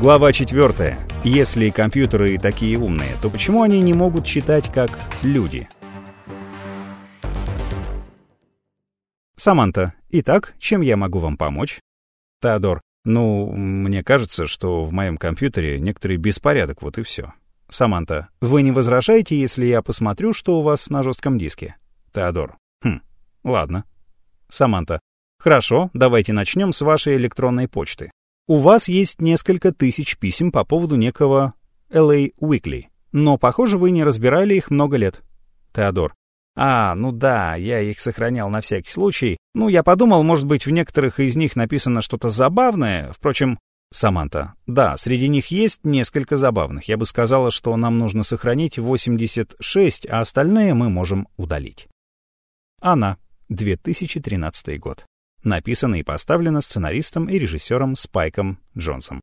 Глава 4. Если компьютеры такие умные, то почему они не могут читать как люди? Саманта. Итак, чем я могу вам помочь? Теодор. Мне кажется, что в моем компьютере некоторый беспорядок, вот и все. Саманта. Вы не возражаете, если я посмотрю, что у вас на жестком диске? Теодор. Ладно. Саманта. Хорошо, давайте начнем с вашей электронной почты. У вас есть несколько тысяч писем по поводу некого LA Weekly, но, похоже, вы не разбирали их много лет. Теодор. Да, я их сохранял на всякий случай. Я подумал, может быть, в некоторых из них написано что-то забавное. Впрочем, Саманта. Да, среди них есть несколько забавных. Я бы сказала, что нам нужно сохранить 86, а остальные мы можем удалить. Она. 2013 год. Написано и поставлено сценаристом и режиссером Спайком Джонсом.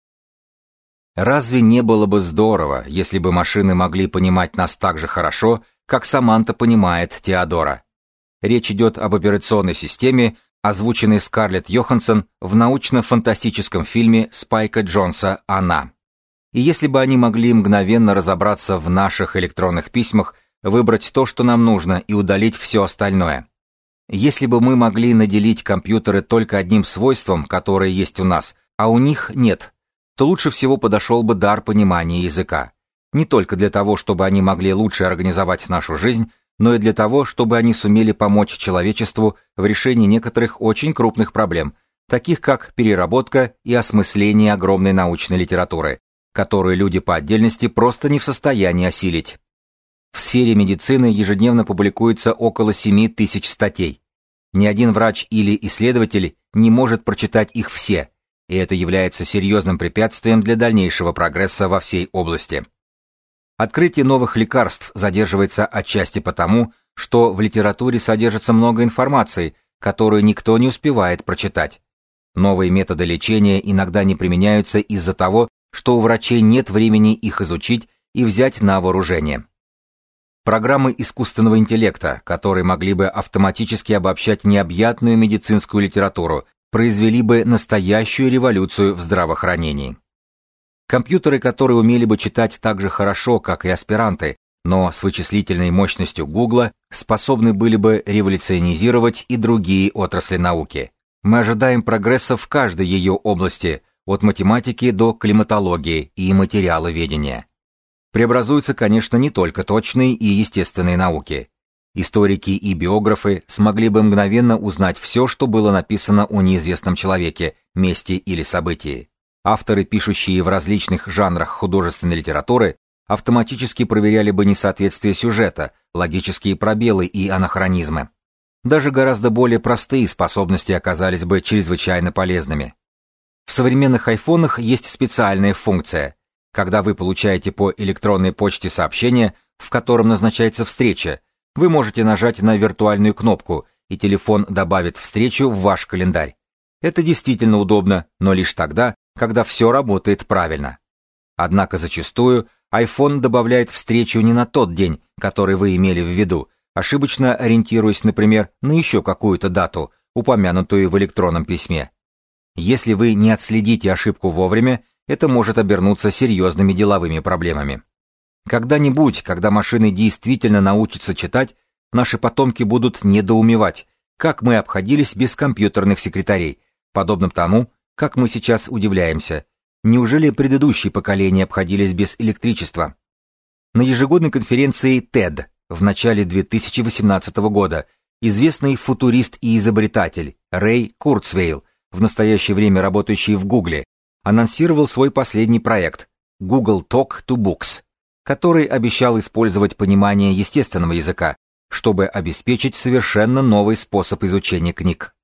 Разве не было бы здорово, если бы машины могли понимать нас так же хорошо, как Саманта понимает Теодора? Речь идет об операционной системе, озвученной Скарлетт Йоханссон в научно-фантастическом фильме Спайка Джонса «Она». И если бы они могли мгновенно разобраться в наших электронных письмах, выбрать то, что нам нужно, и удалить все остальное. Если бы мы могли наделить компьютеры только одним свойством, которое есть у нас, а у них нет, то лучше всего подошел бы дар понимания языка. Не только для того, чтобы они могли лучше организовать нашу жизнь, но и для того, чтобы они сумели помочь человечеству в решении некоторых очень крупных проблем, таких как переработка и осмысление огромной научной литературы, которую люди по отдельности просто не в состоянии осилить. В сфере медицины ежедневно публикуется около 7000 статей. Ни один врач или исследователь не может прочитать их все, и это является серьезным препятствием для дальнейшего прогресса во всей области. Открытие новых лекарств задерживается отчасти потому, что в литературе содержится много информации, которую никто не успевает прочитать. Новые методы лечения иногда не применяются из-за того, что у врачей нет времени их изучить и взять на вооружение. Программы искусственного интеллекта, которые могли бы автоматически обобщать необъятную медицинскую литературу, произвели бы настоящую революцию в здравоохранении. Компьютеры, которые умели бы читать так же хорошо, как и аспиранты, но с вычислительной мощностью Гугла, способны были бы революционизировать и другие отрасли науки. Мы ожидаем прогресса в каждой ее области, от математики до климатологии и материаловедения. Преобразуются, конечно, не только точные и естественные науки. Историки и биографы смогли бы мгновенно узнать все, что было написано о неизвестном человеке, месте или событии. Авторы, пишущие в различных жанрах художественной литературы, автоматически проверяли бы несоответствие сюжета, логические пробелы и анахронизмы. Даже гораздо более простые способности оказались бы чрезвычайно полезными. В современных айфонах есть специальная функция. Когда вы получаете по электронной почте сообщение, в котором назначается встреча, вы можете нажать на виртуальную кнопку, и телефон добавит встречу в ваш календарь. Это действительно удобно, но лишь тогда, когда все работает правильно. Однако зачастую iPhone добавляет встречу не на тот день, который вы имели в виду, ошибочно ориентируясь, например, на еще какую-то дату, упомянутую в электронном письме. Если вы не отследите ошибку вовремя, это может обернуться серьезными деловыми проблемами. Когда-нибудь, когда машины действительно научатся читать, наши потомки будут недоумевать, как мы обходились без компьютерных секретарей, подобно тому, как мы сейчас удивляемся. Неужели предыдущие поколения обходились без электричества? На ежегодной конференции TED в начале 2018 года известный футурист и изобретатель Рэй Курцвейл, в настоящее время работающий в Гугле, анонсировал свой последний проект Google Talk to Books, который обещал использовать понимание естественного языка, чтобы обеспечить совершенно новый способ изучения книг.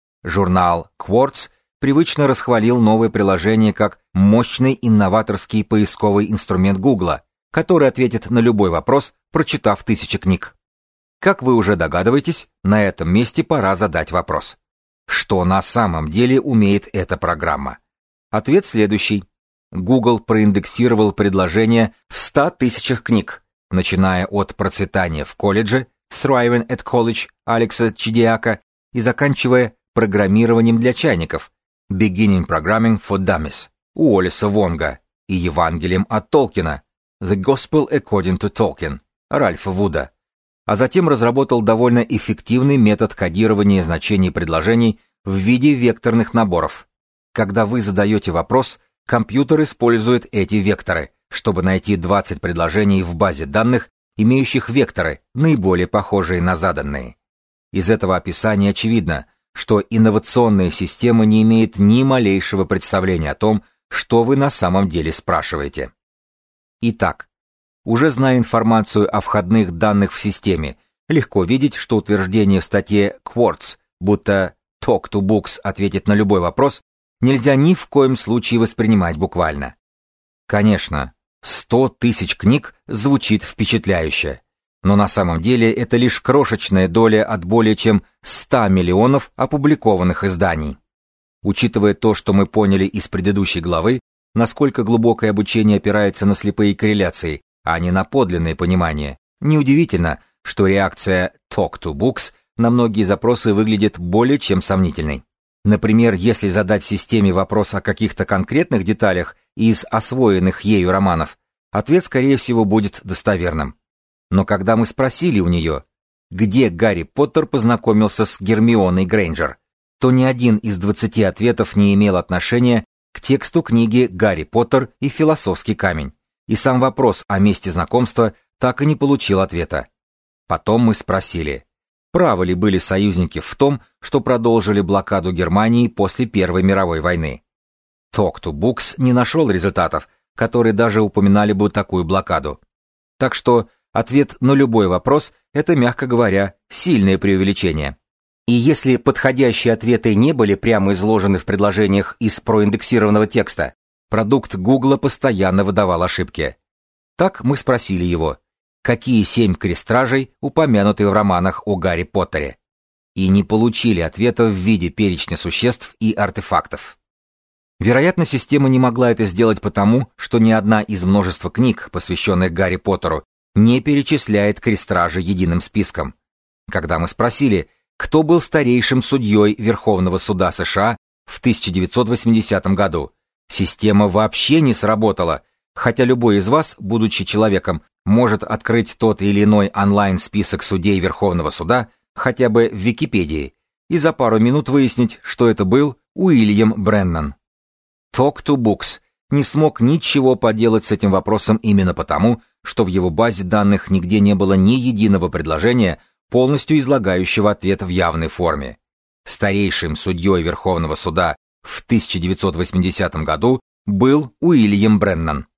Журнал Quartz привычно расхвалил новое приложение как мощный инноваторский поисковый инструмент Гугла, который ответит на любой вопрос, прочитав 1000 книг. Как вы уже догадываетесь, на этом месте пора задать вопрос. Что на самом деле умеет эта программа? Ответ следующий. Google проиндексировал предложения в 100 000 книг, начиная от «Процветания в колледже» Thriving at College Алекса Чидиака и заканчивая программированием для чайников Beginning Programming for Dummies Уоллеса Вонга и Евангелием от Толкина The Gospel According to Tolkien Ральфа Вуда, а затем разработал довольно эффективный метод кодирования значений предложений в виде векторных наборов. Когда вы задаете вопрос, компьютер использует эти векторы, чтобы найти 20 предложений в базе данных, имеющих векторы, наиболее похожие на заданные. Из этого описания очевидно, что инновационная система не имеет ни малейшего представления о том, что вы на самом деле спрашиваете. Итак, уже зная информацию о входных данных в системе, легко видеть, что утверждение в статье Quartz, будто Talk2Books ответит на любой вопрос, нельзя ни в коем случае воспринимать буквально. Конечно, 100 тысяч книг звучит впечатляюще, но на самом деле это лишь крошечная доля от более чем 100 миллионов опубликованных изданий. Учитывая то, что мы поняли из предыдущей главы, насколько глубокое обучение опирается на слепые корреляции, а не на подлинное понимание, неудивительно, что реакция Talk2Books на многие запросы выглядит более чем сомнительной. Например, если задать системе вопрос о каких-то конкретных деталях из освоенных ею романов, ответ, скорее всего, будет достоверным. Но когда мы спросили у нее, где Гарри Поттер познакомился с Гермионой Грейнджер, то ни один из 20 ответов не имел отношения к тексту книги «Гарри Поттер и философский камень», и сам вопрос о месте знакомства так и не получил ответа. Потом мы спросили, правы ли были союзники в том, что продолжили блокаду Германии после Первой мировой войны. Talk2Books не нашел результатов, которые даже упоминали бы такую блокаду. Так что ответ на любой вопрос – это, мягко говоря, сильное преувеличение. И если подходящие ответы не были прямо изложены в предложениях из проиндексированного текста, продукт Гугла постоянно выдавал ошибки. Так мы спросили его, какие 7 крестражей упомянуты в романах о Гарри Поттере, и не получили ответа в виде перечня существ и артефактов. Вероятно, система не могла это сделать потому, что ни одна из множества книг, посвященных Гарри Поттеру, не перечисляет крестражи единым списком. Когда мы спросили, кто был старейшим судьей Верховного суда США в 1980 году, система вообще не сработала, хотя любой из вас, будучи человеком, может открыть тот или иной онлайн-список судей Верховного суда, хотя бы в Википедии, и за пару минут выяснить, что это был Уильям Бреннан. Talk2Books не смог ничего поделать с этим вопросом именно потому, что в его базе данных нигде не было ни единого предложения, полностью излагающего ответ в явной форме. Старейшим судьей Верховного суда в 1980 году был Уильям Бреннан.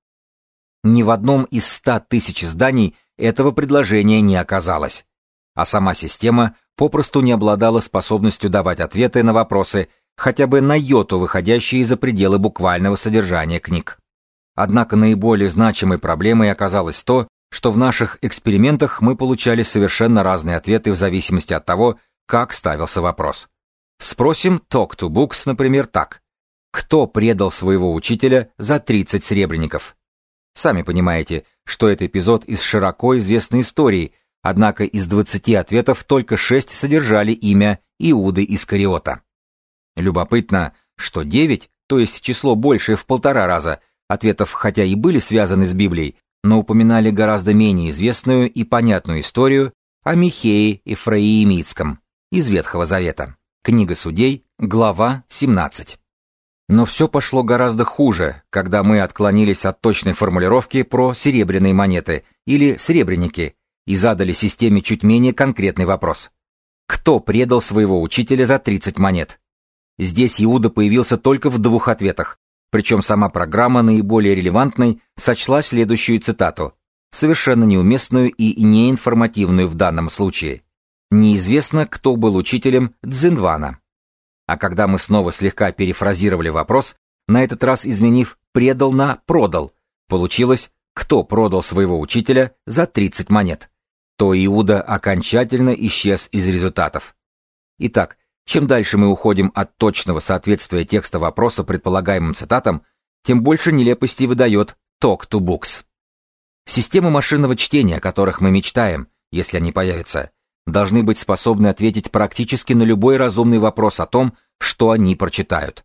Ни в одном из 100 тысяч изданий этого предложения не оказалось, а сама система попросту не обладала способностью давать ответы на вопросы, хотя бы на йоту выходящие за пределы буквального содержания книг. Однако наиболее значимой проблемой оказалось то, что в наших экспериментах мы получали совершенно разные ответы в зависимости от того, как ставился вопрос. Спросим Talk2Books, например, так. Кто предал своего учителя за 30 серебряников? Сами понимаете, что это эпизод из широко известной истории, однако из 20 ответов только 6 содержали имя Иуды Искариота. Любопытно, что 9, то есть число большее в 1,5 раза, ответов хотя и были связаны с Библией, но упоминали гораздо менее известную и понятную историю о Михее Ефраимицком из Ветхого Завета. Книга Судей, глава 17. Но все пошло гораздо хуже, когда мы отклонились от точной формулировки про серебряные монеты или сребреники и задали системе чуть менее конкретный вопрос. Кто предал своего учителя за 30 монет? Здесь Иуда появился только в 2 ответах, причем сама программа наиболее релевантной сочла следующую цитату, совершенно неуместную и неинформативную в данном случае. Неизвестно, кто был учителем Цзиньвана. А когда мы снова слегка перефразировали вопрос, на этот раз изменив «предал» на «продал», получилось «кто продал своего учителя за 30 монет», то Иуда окончательно исчез из результатов. Итак, чем дальше мы уходим от точного соответствия текста вопроса предполагаемым цитатам, тем больше нелепостей выдает Talk2Books. Системы машинного чтения, о которых мы мечтаем, если они появятся, должны быть способны ответить практически на любой разумный вопрос о том, что они прочитают.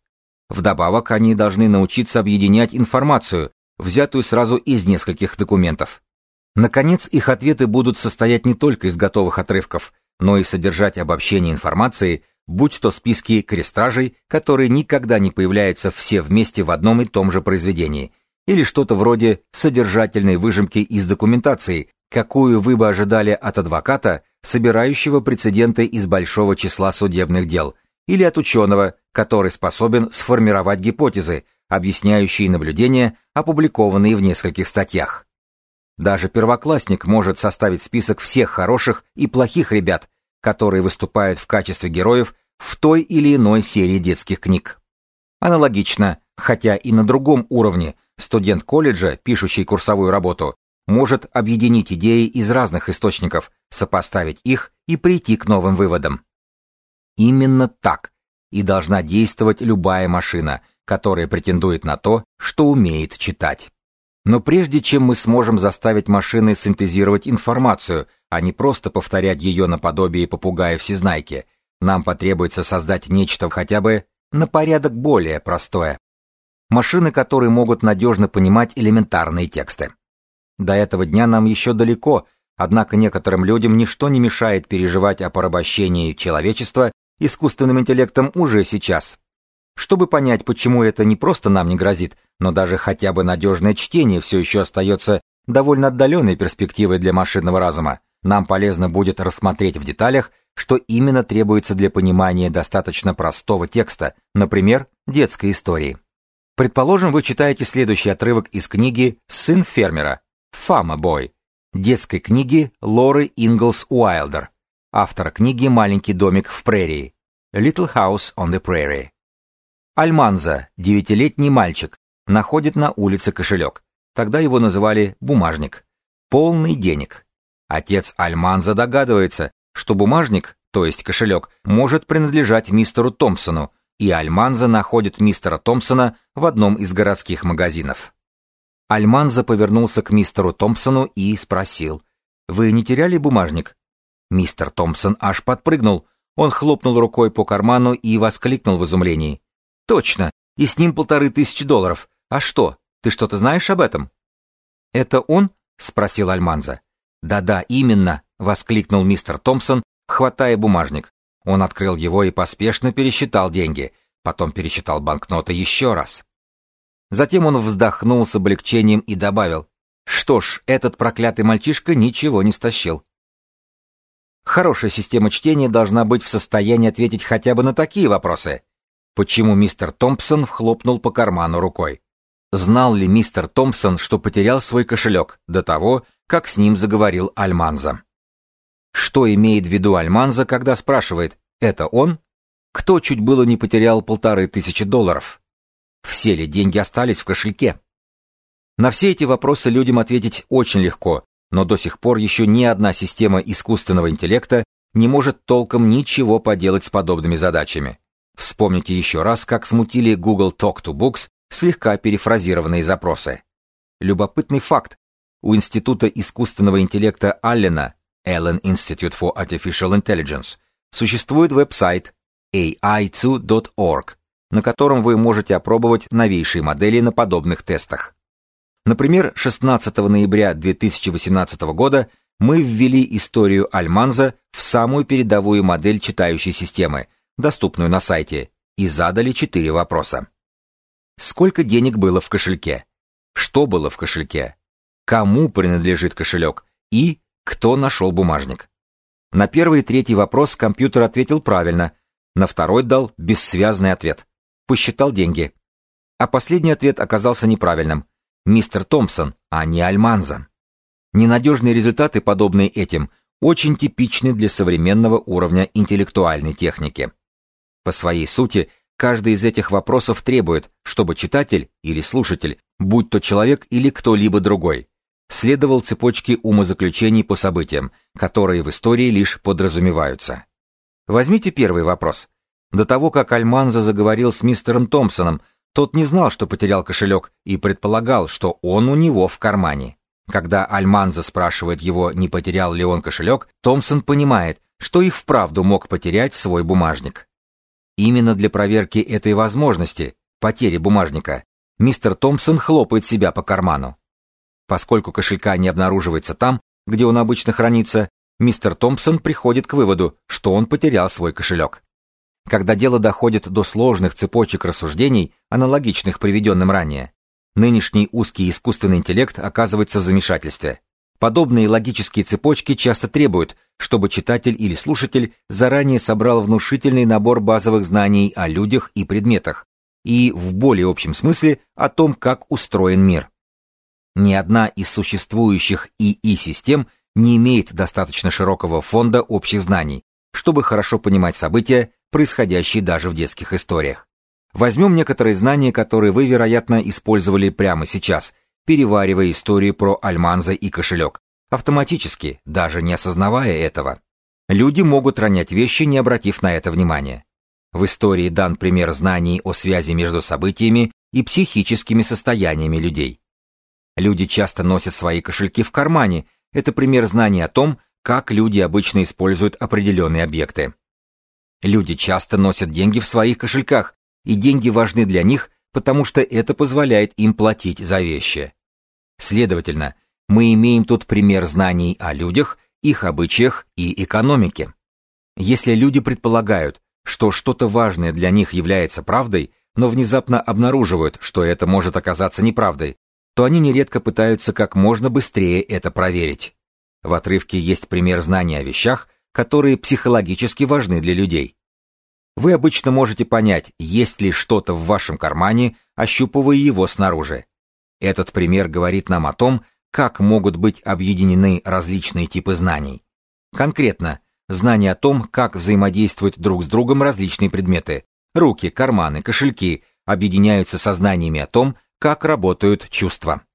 Вдобавок, они должны научиться объединять информацию, взятую сразу из нескольких документов. Наконец, их ответы будут состоять не только из готовых отрывков, но и содержать обобщение информации, будь то списки крестражей, которые никогда не появляются все вместе в одном и том же произведении, или что-то вроде содержательной выжимки из документации, какую вы бы ожидали от адвоката, собирающего прецеденты из большого числа судебных дел, или от ученого, который способен сформировать гипотезы, объясняющие наблюдения, опубликованные в нескольких статьях. Даже первоклассник может составить список всех хороших и плохих ребят, которые выступают в качестве героев в той или иной серии детских книг. Аналогично, хотя и на другом уровне, студент колледжа, пишущий курсовую работу, может объединить идеи из разных источников, сопоставить их и прийти к новым выводам. Именно так и должна действовать любая машина, которая претендует на то, что умеет читать. Но прежде чем мы сможем заставить машины синтезировать информацию, а не просто повторять ее наподобие попугая-всезнайки, нам потребуется создать нечто хотя бы на порядок более простое. Машины, которые могут надежно понимать элементарные тексты. До этого дня нам еще далеко, однако некоторым людям ничто не мешает переживать о порабощении человечества искусственным интеллектом уже сейчас. Чтобы понять, почему это не просто нам не грозит, но даже хотя бы надежное чтение все еще остается довольно отдаленной перспективой для машинного разума, нам полезно будет рассмотреть в деталях, что именно требуется для понимания достаточно простого текста, например, детской истории. Предположим, вы читаете следующий отрывок из книги «Сын фермера» «Farmer Boy», детской книги Лоры Инглс Уайлдер, автора книги «Маленький домик в прерии» «Little House on the Prairie». Альманзо, 9-летний мальчик, находит на улице кошелек, тогда его называли «бумажник», полный денег. Отец Альманзо догадывается, что бумажник, то есть кошелек, может принадлежать мистеру Томпсону, и Альманзо находит мистера Томпсона в одном из городских магазинов. Альманзо повернулся к мистеру Томпсону и спросил: «Вы не теряли бумажник?» Мистер Томпсон аж подпрыгнул, он хлопнул рукой по карману и воскликнул в изумлении: «Точно, и с ним $1500. А что, ты что-то знаешь об этом?» «Это он?» — спросил Альманзо. «Да-да, именно», — воскликнул мистер Томпсон, хватая бумажник. Он открыл его и поспешно пересчитал деньги, потом пересчитал банкноты еще раз. Затем он вздохнул с облегчением и добавил: «Что ж, этот проклятый мальчишка ничего не стащил». Хорошая система чтения должна быть в состоянии ответить хотя бы на такие вопросы. Почему мистер Томпсон хлопнул по карману рукой? Знал ли мистер Томпсон, что потерял свой кошелек до того, как с ним заговорил Альманзо? Что имеет в виду Альманзо, когда спрашивает: «Это он?» Кто чуть было не потерял $1500? Все ли деньги остались в кошельке? На все эти вопросы людям ответить очень легко, но до сих пор еще ни одна система искусственного интеллекта не может толком ничего поделать с подобными задачами. Вспомните еще раз, как смутили Google Talk to Books слегка перефразированные запросы. Любопытный факт. У Института искусственного интеллекта Аллена, Allen Institute for Artificial Intelligence, существует веб-сайт ai2.org, на котором вы можете опробовать новейшие модели на подобных тестах. Например, 16 ноября 2018 года мы ввели историю Альманзо в самую передовую модель читающей системы, доступную на сайте, и задали 4 вопроса. Сколько денег было в кошельке? Что было в кошельке? Кому принадлежит кошелек? И кто нашел бумажник? На первый и третий вопрос компьютер ответил правильно, на второй дал бессвязный ответ. Посчитал деньги. А последний ответ оказался неправильным. Мистер Томпсон, а не Альманзо. Ненадежные результаты, подобные этим, очень типичны для современного уровня интеллектуальной техники. По своей сути, каждый из этих вопросов требует, чтобы читатель или слушатель, будь то человек или кто-либо другой, следовал цепочке умозаключений по событиям, которые в истории лишь подразумеваются. Возьмите первый вопрос. До того, как Альманзо заговорил с мистером Томпсоном, тот не знал, что потерял кошелек, и предполагал, что он у него в кармане. Когда Альманзо спрашивает его, не потерял ли он кошелек, Томпсон понимает, что и вправду мог потерять свой бумажник. Именно для проверки этой возможности, потери бумажника, мистер Томпсон хлопает себя по карману. Поскольку кошелька не обнаруживается там, где он обычно хранится, мистер Томпсон приходит к выводу, что он потерял свой кошелек. Когда дело доходит до сложных цепочек рассуждений, аналогичных приведенным ранее, нынешний узкий искусственный интеллект оказывается в замешательстве. Подобные логические цепочки часто требуют, чтобы читатель или слушатель заранее собрал внушительный набор базовых знаний о людях и предметах, и, в более общем смысле, о том, как устроен мир. Ни одна из существующих ИИ-систем не имеет достаточно широкого фонда общих знаний, чтобы хорошо понимать события, происходящие даже в детских историях. Возьмем некоторые знания, которые вы, вероятно, использовали прямо сейчас, переваривая историю про Альманза и кошелек, автоматически, даже не осознавая этого. Люди могут ронять вещи, не обратив на это внимания. В истории дан пример знаний о связи между событиями и психическими состояниями людей. Люди часто носят свои кошельки в кармане. Это пример знаний о том, как люди обычно используют определенные объекты. Люди часто носят деньги в своих кошельках, и деньги важны для них, потому что это позволяет им платить за вещи. Следовательно, мы имеем тут пример знаний о людях, их обычаях и экономике. Если люди предполагают, что что-то важное для них является правдой, но внезапно обнаруживают, что это может оказаться неправдой, то они нередко пытаются как можно быстрее это проверить. В отрывке есть пример знаний о вещах, которые психологически важны для людей. Вы обычно можете понять, есть ли что-то в вашем кармане, ощупывая его снаружи. Этот пример говорит нам о том, как могут быть объединены различные типы знаний. Конкретно, знания о том, как взаимодействуют друг с другом различные предметы, руки, карманы, кошельки, объединяются со знаниями о том, как работают чувства.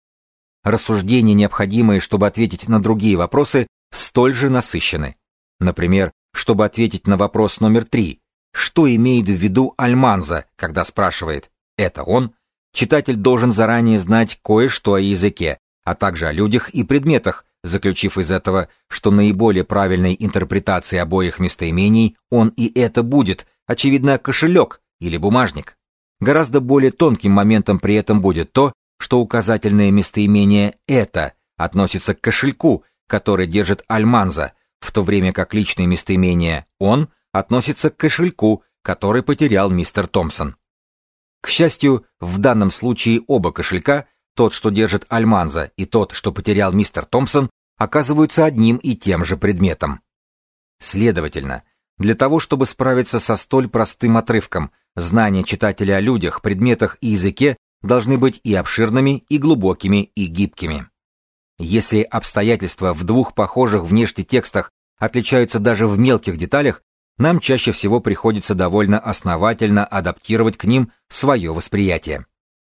Рассуждения, необходимые, чтобы ответить на другие вопросы, столь же насыщены. Например, чтобы ответить на вопрос номер 3, что имеет в виду Альманза, когда спрашивает «это он?», читатель должен заранее знать кое-что о языке, а также о людях и предметах, заключив из этого, что наиболее правильной интерпретацией обоих местоимений он и это будет, очевидно, кошелек или бумажник. Гораздо более тонким моментом при этом будет то, что указательное местоимение «это» относится к кошельку, который держит Альманза, в то время как личное местоимение «он» относится к кошельку, который потерял мистер Томпсон. К счастью, в данном случае оба кошелька, тот, что держит Альманза, и тот, что потерял мистер Томпсон, оказываются одним и тем же предметом. Следовательно, для того, чтобы справиться со столь простым отрывком, знания читателя о людях, предметах и языке должны быть и обширными, и глубокими, и гибкими. Если обстоятельства в двух похожих внешне текстах отличаются даже в мелких деталях, нам чаще всего приходится довольно основательно адаптировать к ним свое восприятие.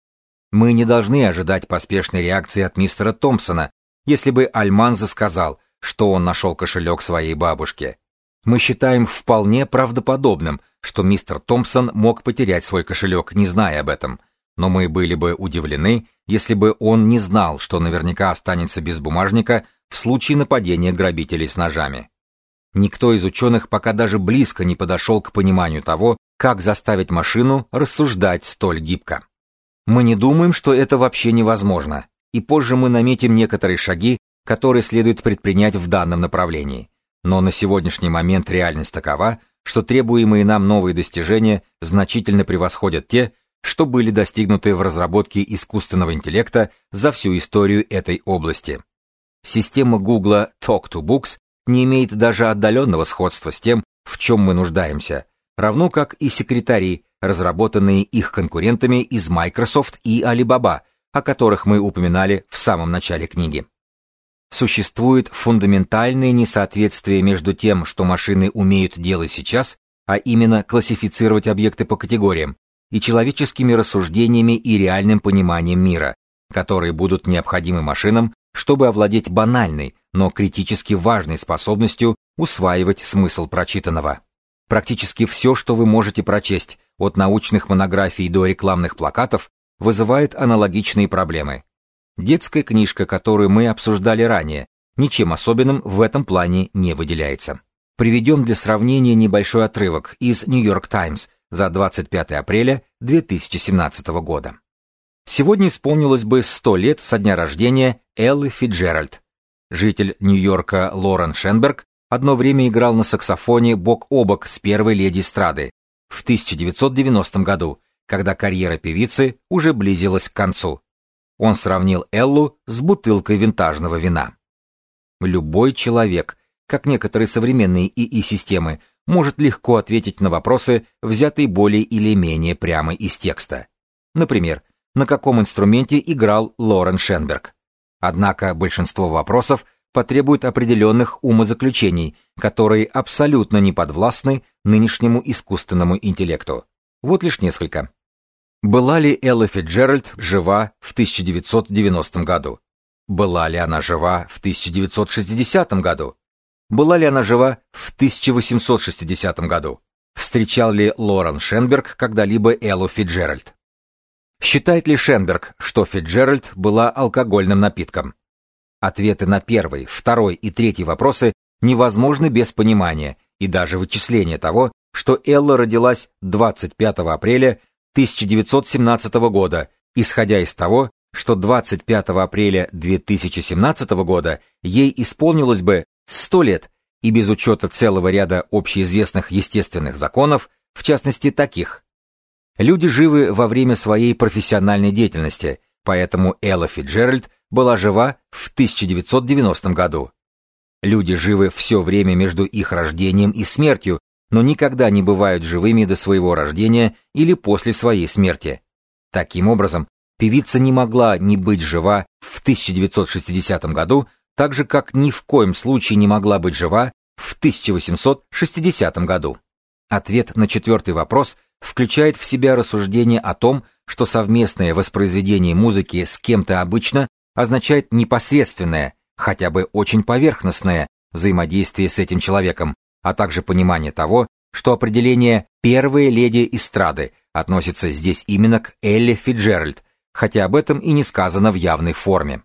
Мы не должны ожидать поспешной реакции от мистера Томпсона, если бы Альманза сказал, что он нашел кошелек своей бабушки. Мы считаем вполне правдоподобным, что мистер Томпсон мог потерять свой кошелек, не зная об этом, но мы были бы удивлены, если бы он не знал, что наверняка останется без бумажника в случае нападения грабителей с ножами. Никто из ученых пока даже близко не подошел к пониманию того, как заставить машину рассуждать столь гибко. Мы не думаем, что это вообще невозможно, и позже мы наметим некоторые шаги, которые следует предпринять в данном направлении. Но на сегодняшний момент реальность такова, что требуемые нам новые достижения значительно превосходят те, что были достигнуты в разработке искусственного интеллекта за всю историю этой области. Система Google Talk2Books не имеет даже отдаленного сходства с тем, в чем мы нуждаемся, равно как и секретари, разработанные их конкурентами из Microsoft и Alibaba, о которых мы упоминали в самом начале книги. Существует фундаментальное несоответствие между тем, что машины умеют делать сейчас, а именно классифицировать объекты по категориям, и человеческими рассуждениями и реальным пониманием мира, которые будут необходимы машинам, чтобы овладеть банальной, но критически важной способностью усваивать смысл прочитанного. Практически все, что вы можете прочесть, от научных монографий до рекламных плакатов, вызывает аналогичные проблемы. Детская книжка, которую мы обсуждали ранее, ничем особенным в этом плане не выделяется. Приведем для сравнения небольшой отрывок из New York Times за 25 апреля 2017 года. Сегодня исполнилось бы 100 лет со дня рождения Эллы Фицджеральд. Житель Нью-Йорка Лорен Шенберг одно время играл на саксофоне бок о бок с первой леди эстрады в 1990 году, когда карьера певицы уже близилась к концу. Он сравнил Эллу с бутылкой винтажного вина. Любой человек, как некоторые современные ИИ-системы, может легко ответить на вопросы, взятые более или менее прямо из текста. Например, на каком инструменте играл Лорен Шенберг. Однако большинство вопросов потребует определенных умозаключений, которые абсолютно не подвластны нынешнему искусственному интеллекту. Вот лишь несколько. Была ли Элла Фицджеральд жива в 1990 году? Была ли она жива в 1960 году? Была ли она жива в 1860 году? Встречал ли Лорен Шенберг когда-либо Эллу Фицджеральд? Считает ли Шенберг, что Фицджеральд была алкогольным напитком? Ответы на первый, второй и третий вопросы невозможны без понимания и даже вычисления того, что Элла родилась 25 апреля 1917 года, исходя из того, что 25 апреля 2017 года ей исполнилось бы 100 лет, и без учета целого ряда общеизвестных естественных законов, в частности таких. Люди живы во время своей профессиональной деятельности, поэтому Элла Фицджеральд была жива в 1990 году. Люди живы все время между их рождением и смертью, но никогда не бывают живыми до своего рождения или после своей смерти. Таким образом, певица не могла не быть жива в 1960 году, так же как ни в коем случае не могла быть жива в 1860 году. Ответ на четвертый вопрос включает в себя рассуждение о том, что совместное воспроизведение музыки с кем-то обычно означает непосредственное, хотя бы очень поверхностное взаимодействие с этим человеком, а также понимание того, что определение «первая леди эстрады» относится здесь именно к Элле Фицджеральд, хотя об этом и не сказано в явной форме.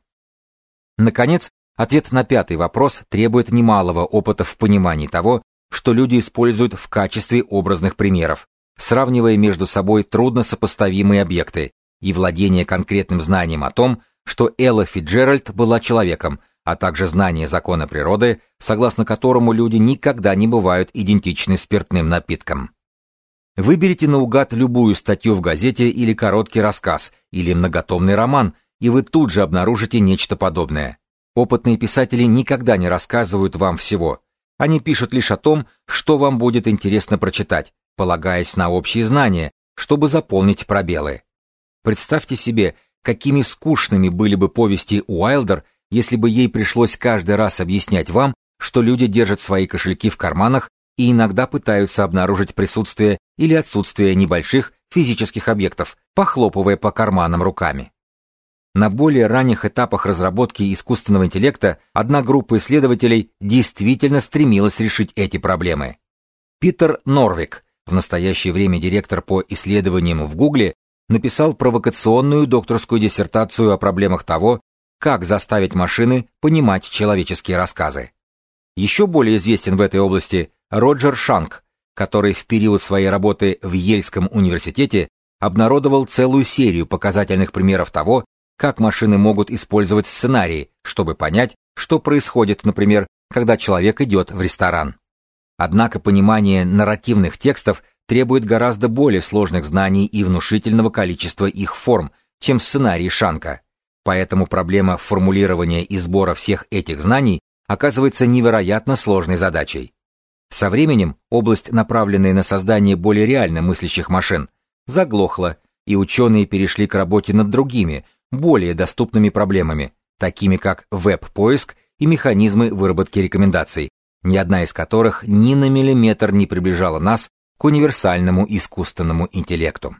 Наконец, ответ на пятый вопрос требует немалого опыта в понимании того, что люди используют в качестве образных примеров, сравнивая между собой трудно сопоставимые объекты, и владение конкретным знанием о том, что Элла Фицджеральд была человеком, а также знание закона природы, согласно которому люди никогда не бывают идентичны спиртным напиткам. Выберите наугад любую статью в газете или короткий рассказ, или многотомный роман, и вы тут же обнаружите нечто подобное. Опытные писатели никогда не рассказывают вам всего. Они пишут лишь о том, что вам будет интересно прочитать, полагаясь на общие знания, чтобы заполнить пробелы. Представьте себе, какими скучными были бы повести Уайлдер, если бы ей пришлось каждый раз объяснять вам, что люди держат свои кошельки в карманах и иногда пытаются обнаружить присутствие или отсутствие небольших физических объектов, похлопывая по карманам руками. На более ранних этапах разработки искусственного интеллекта одна группа исследователей действительно стремилась решить эти проблемы. Питер Норвик, в настоящее время директор по исследованиям в Гугле, написал провокационную докторскую диссертацию о проблемах того, как заставить машины понимать человеческие рассказы. Еще более известен в этой области Роджер Шанк, который в период своей работы в Йельском университете обнародовал целую серию показательных примеров того, как машины могут использовать сценарии, чтобы понять, что происходит, например, когда человек идет в ресторан. Однако понимание нарративных текстов требует гораздо более сложных знаний и внушительного количества их форм, чем сценарий Шанка. Поэтому проблема формулирования и сбора всех этих знаний оказывается невероятно сложной задачей. Со временем область, направленная на создание более реально мыслящих машин, заглохла, и ученые перешли к работе над другими, более доступными проблемами, такими как веб-поиск и механизмы выработки рекомендаций, ни одна из которых ни на миллиметр не приближала нас к универсальному искусственному интеллекту.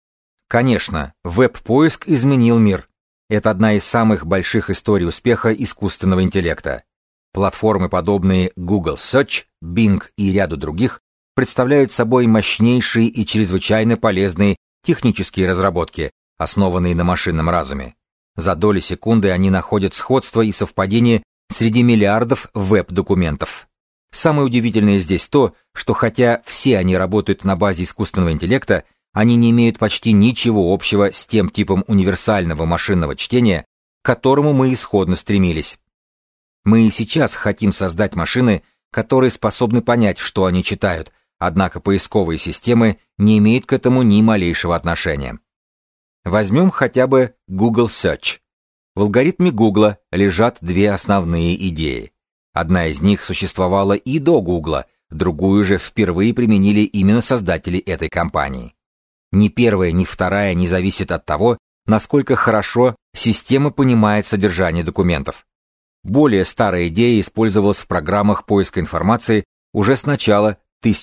Конечно, веб-поиск изменил мир. Это одна из самых больших историй успеха искусственного интеллекта. Платформы, подобные Google Search, Bing и ряду других, представляют собой мощнейшие и чрезвычайно полезные технические разработки, основанные на машинном разуме. За доли секунды они находят сходство и совпадение среди миллиардов веб-документов. Самое удивительное здесь то, что хотя все они работают на базе искусственного интеллекта, Они не имеют почти ничего общего с тем типом универсального машинного чтения, к которому мы исходно стремились. Мы и сейчас хотим создать машины, которые способны понять, что они читают, однако поисковые системы не имеют к этому ни малейшего отношения. Возьмем хотя бы Google Search. В алгоритме Google лежат две основные идеи. Одна из них существовала и до Google, другую же впервые применили именно создатели этой компании. Ни первая, ни вторая не зависит от того, насколько хорошо система понимает содержание документов. Более старая идея использовалась в программах поиска информации уже с начала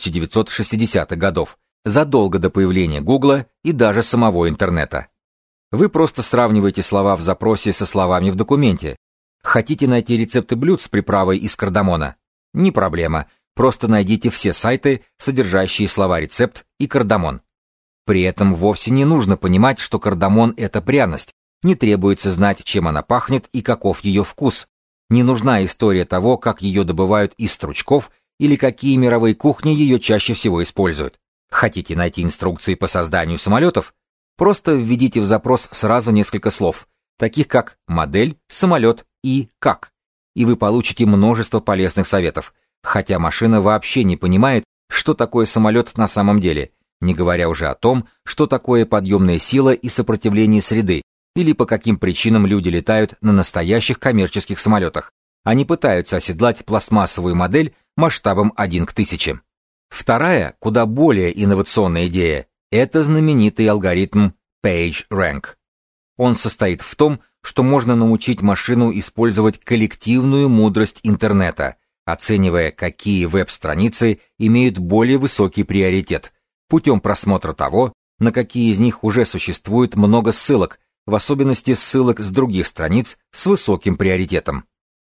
1960-х годов, задолго до появления Гугла и даже самого интернета. Вы просто сравниваете слова в запросе со словами в документе. Хотите найти рецепты блюд с приправой из кардамона? Не проблема, просто найдите все сайты, содержащие слова «рецепт» и «кардамон». При этом вовсе не нужно понимать, что кардамон — это пряность, не требуется знать, чем она пахнет и каков ее вкус. Не нужна история того, как ее добывают из стручков или какие мировые кухни ее чаще всего используют. Хотите найти инструкции по созданию самолетов? Просто введите в запрос сразу несколько слов, таких как «модель», «самолет» и «как», и вы получите множество полезных советов, хотя машина вообще не понимает, что такое самолет на самом деле, не говоря уже о том, что такое подъемная сила и сопротивление среды, или по каким причинам люди летают на настоящих коммерческих самолетах, а не пытаются оседлать пластмассовую модель масштабом 1 к 1000. Вторая, куда более инновационная идея, это знаменитый алгоритм PageRank. Он состоит в том, что можно научить машину использовать коллективную мудрость интернета, оценивая, какие веб-страницы имеют более высокий приоритет, путем просмотра того, на какие из них уже существует много ссылок, в особенности ссылок с других страниц с высоким приоритетом.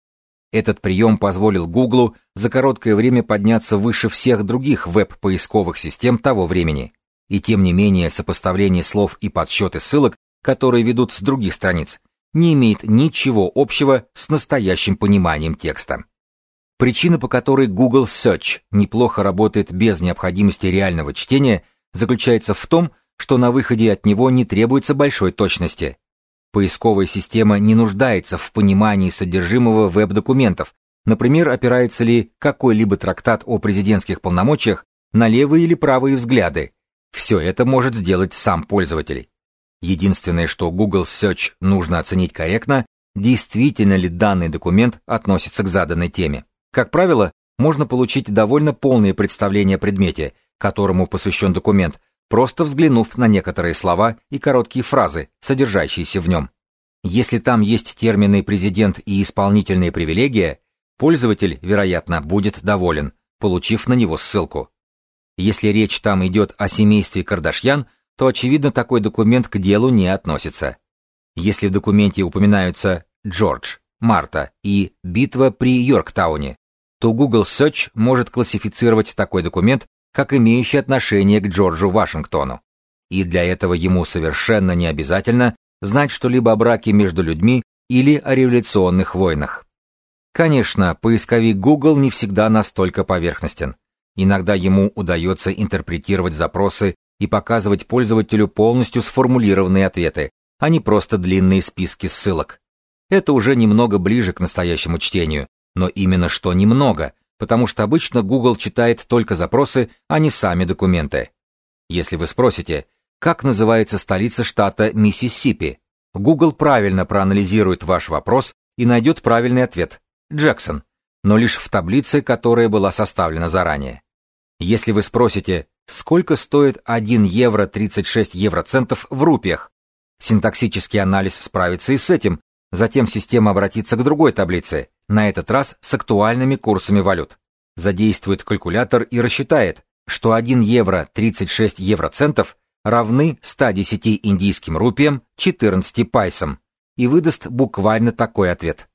Этот прием позволил Google за короткое время подняться выше всех других веб-поисковых систем того времени. И тем не менее сопоставление слов и подсчеты ссылок, которые ведут с других страниц, не имеет ничего общего с настоящим пониманием текста. Причина, по которой Google Search неплохо работает без необходимости реального чтения, заключается в том, что на выходе от него не требуется большой точности. Поисковая система не нуждается в понимании содержимого веб-документов, например, опирается ли какой-либо трактат о президентских полномочиях на левые или правые взгляды. Все это может сделать сам пользователь. Единственное, что Google Search нужно оценить корректно, действительно ли данный документ относится к заданной теме. Как правило, можно получить довольно полное представление о предмете, которому посвящен документ, просто взглянув на некоторые слова и короткие фразы, содержащиеся в нем. Если там есть термины «президент» и «исполнительная привилегия», пользователь, вероятно, будет доволен, получив на него ссылку. Если речь там идет о семействе Кардашьян, то, очевидно, такой документ к делу не относится. Если в документе упоминаются Джордж, Марта и битва при Йорктауне, то Google Search может классифицировать такой документ как имеющий отношение к Джорджу Вашингтону. И для этого ему совершенно не обязательно знать что-либо о браке между людьми или о революционных войнах. Конечно, поисковик Google не всегда настолько поверхностен. Иногда ему удается интерпретировать запросы и показывать пользователю полностью сформулированные ответы, а не просто длинные списки ссылок. Это уже немного ближе к настоящему чтению, но именно что немного, потому что обычно Google читает только запросы, а не сами документы. Если вы спросите, как называется столица штата Миссисипи, Google правильно проанализирует ваш вопрос и найдет правильный ответ – Джексон, но лишь в таблице, которая была составлена заранее. Если вы спросите, сколько стоит 1 евро 36 евроцентов в рупиях, синтаксический анализ справится и с этим, затем система обратится к другой таблице, на этот раз с актуальными курсами валют. Задействует калькулятор и рассчитает, что 1 евро 36 евроцентов равны 110 индийским рупиям, 14 пайсам, и выдаст буквально такой ответ.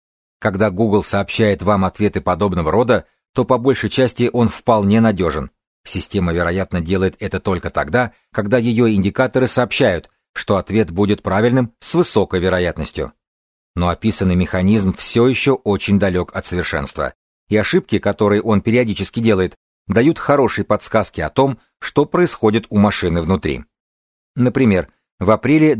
Когда Google сообщает вам ответы подобного рода, то по большей части он вполне надежен. Система, вероятно, делает это только тогда, когда ее индикаторы сообщают, что ответ будет правильным с высокой вероятностью. Но описанный механизм все еще очень далек от совершенства, и ошибки, которые он периодически делает, дают хорошие подсказки о том, что происходит у машины внутри. Например, в апреле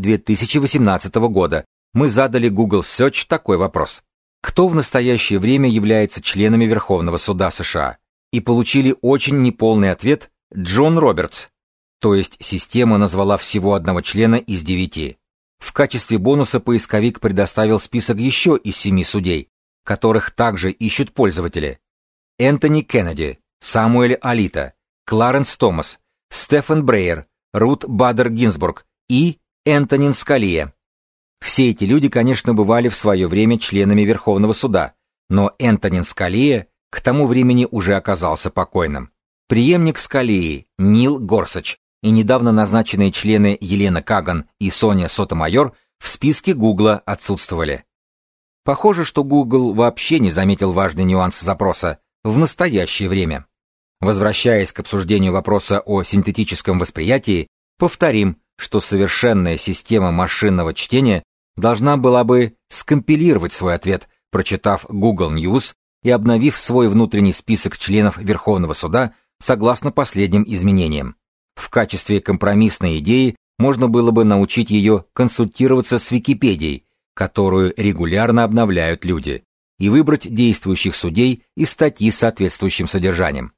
2018 года мы задали Google Search такой вопрос: кто в настоящее время является членами Верховного суда США? И получили очень неполный ответ: Джон Робертс. То есть система назвала всего одного члена из 9. В качестве бонуса поисковик предоставил список еще из 7 судей, которых также ищут пользователи: Энтони Кеннеди, Самуэль Алито, Кларенс Томас, Стефан Брейер, Рут Бадер Гинзбург и Энтонин Скалия. Все эти люди, конечно, бывали в свое время членами Верховного суда, но Энтонин Скалия к тому времени уже оказался покойным. Преемник Скалии, Нил Горсач, и недавно назначенные члены Елена Каган и Соня Сотомайор в списке Гугла отсутствовали. Похоже, что Google вообще не заметил важный нюанс запроса в настоящее время. Возвращаясь к обсуждению вопроса о синтетическом восприятии, повторим, что совершенная система машинного чтения должна была бы скомпилировать свой ответ, прочитав Google News и обновив свой внутренний список членов Верховного суда согласно последним изменениям. В качестве компромиссной идеи можно было бы научить ее консультироваться с Википедией, которую регулярно обновляют люди, и выбрать действующих судей из статьи с соответствующим содержанием.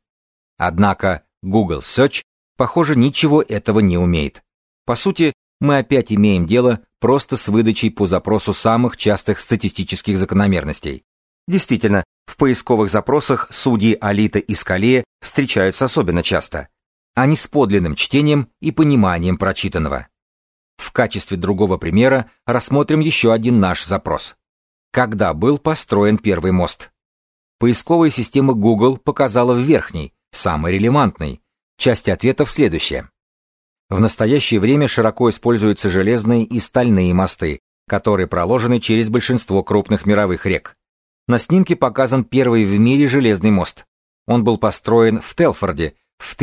Однако Google Search, похоже, ничего этого не умеет. По сути, мы опять имеем дело просто с выдачей по запросу самых частых статистических закономерностей. Действительно, в поисковых запросах судьи Алито и Скалия встречаются особенно часто, а не с подлинным чтением и пониманием прочитанного. В качестве другого примера рассмотрим еще один наш запрос. Когда был построен первый мост? Поисковая система Google показала в верхней, самой релевантной, части ответов следующее. В настоящее время широко используются железные и стальные мосты, которые проложены через большинство крупных мировых рек. На снимке показан первый в мире железный мост. Он был построен в Телфорде в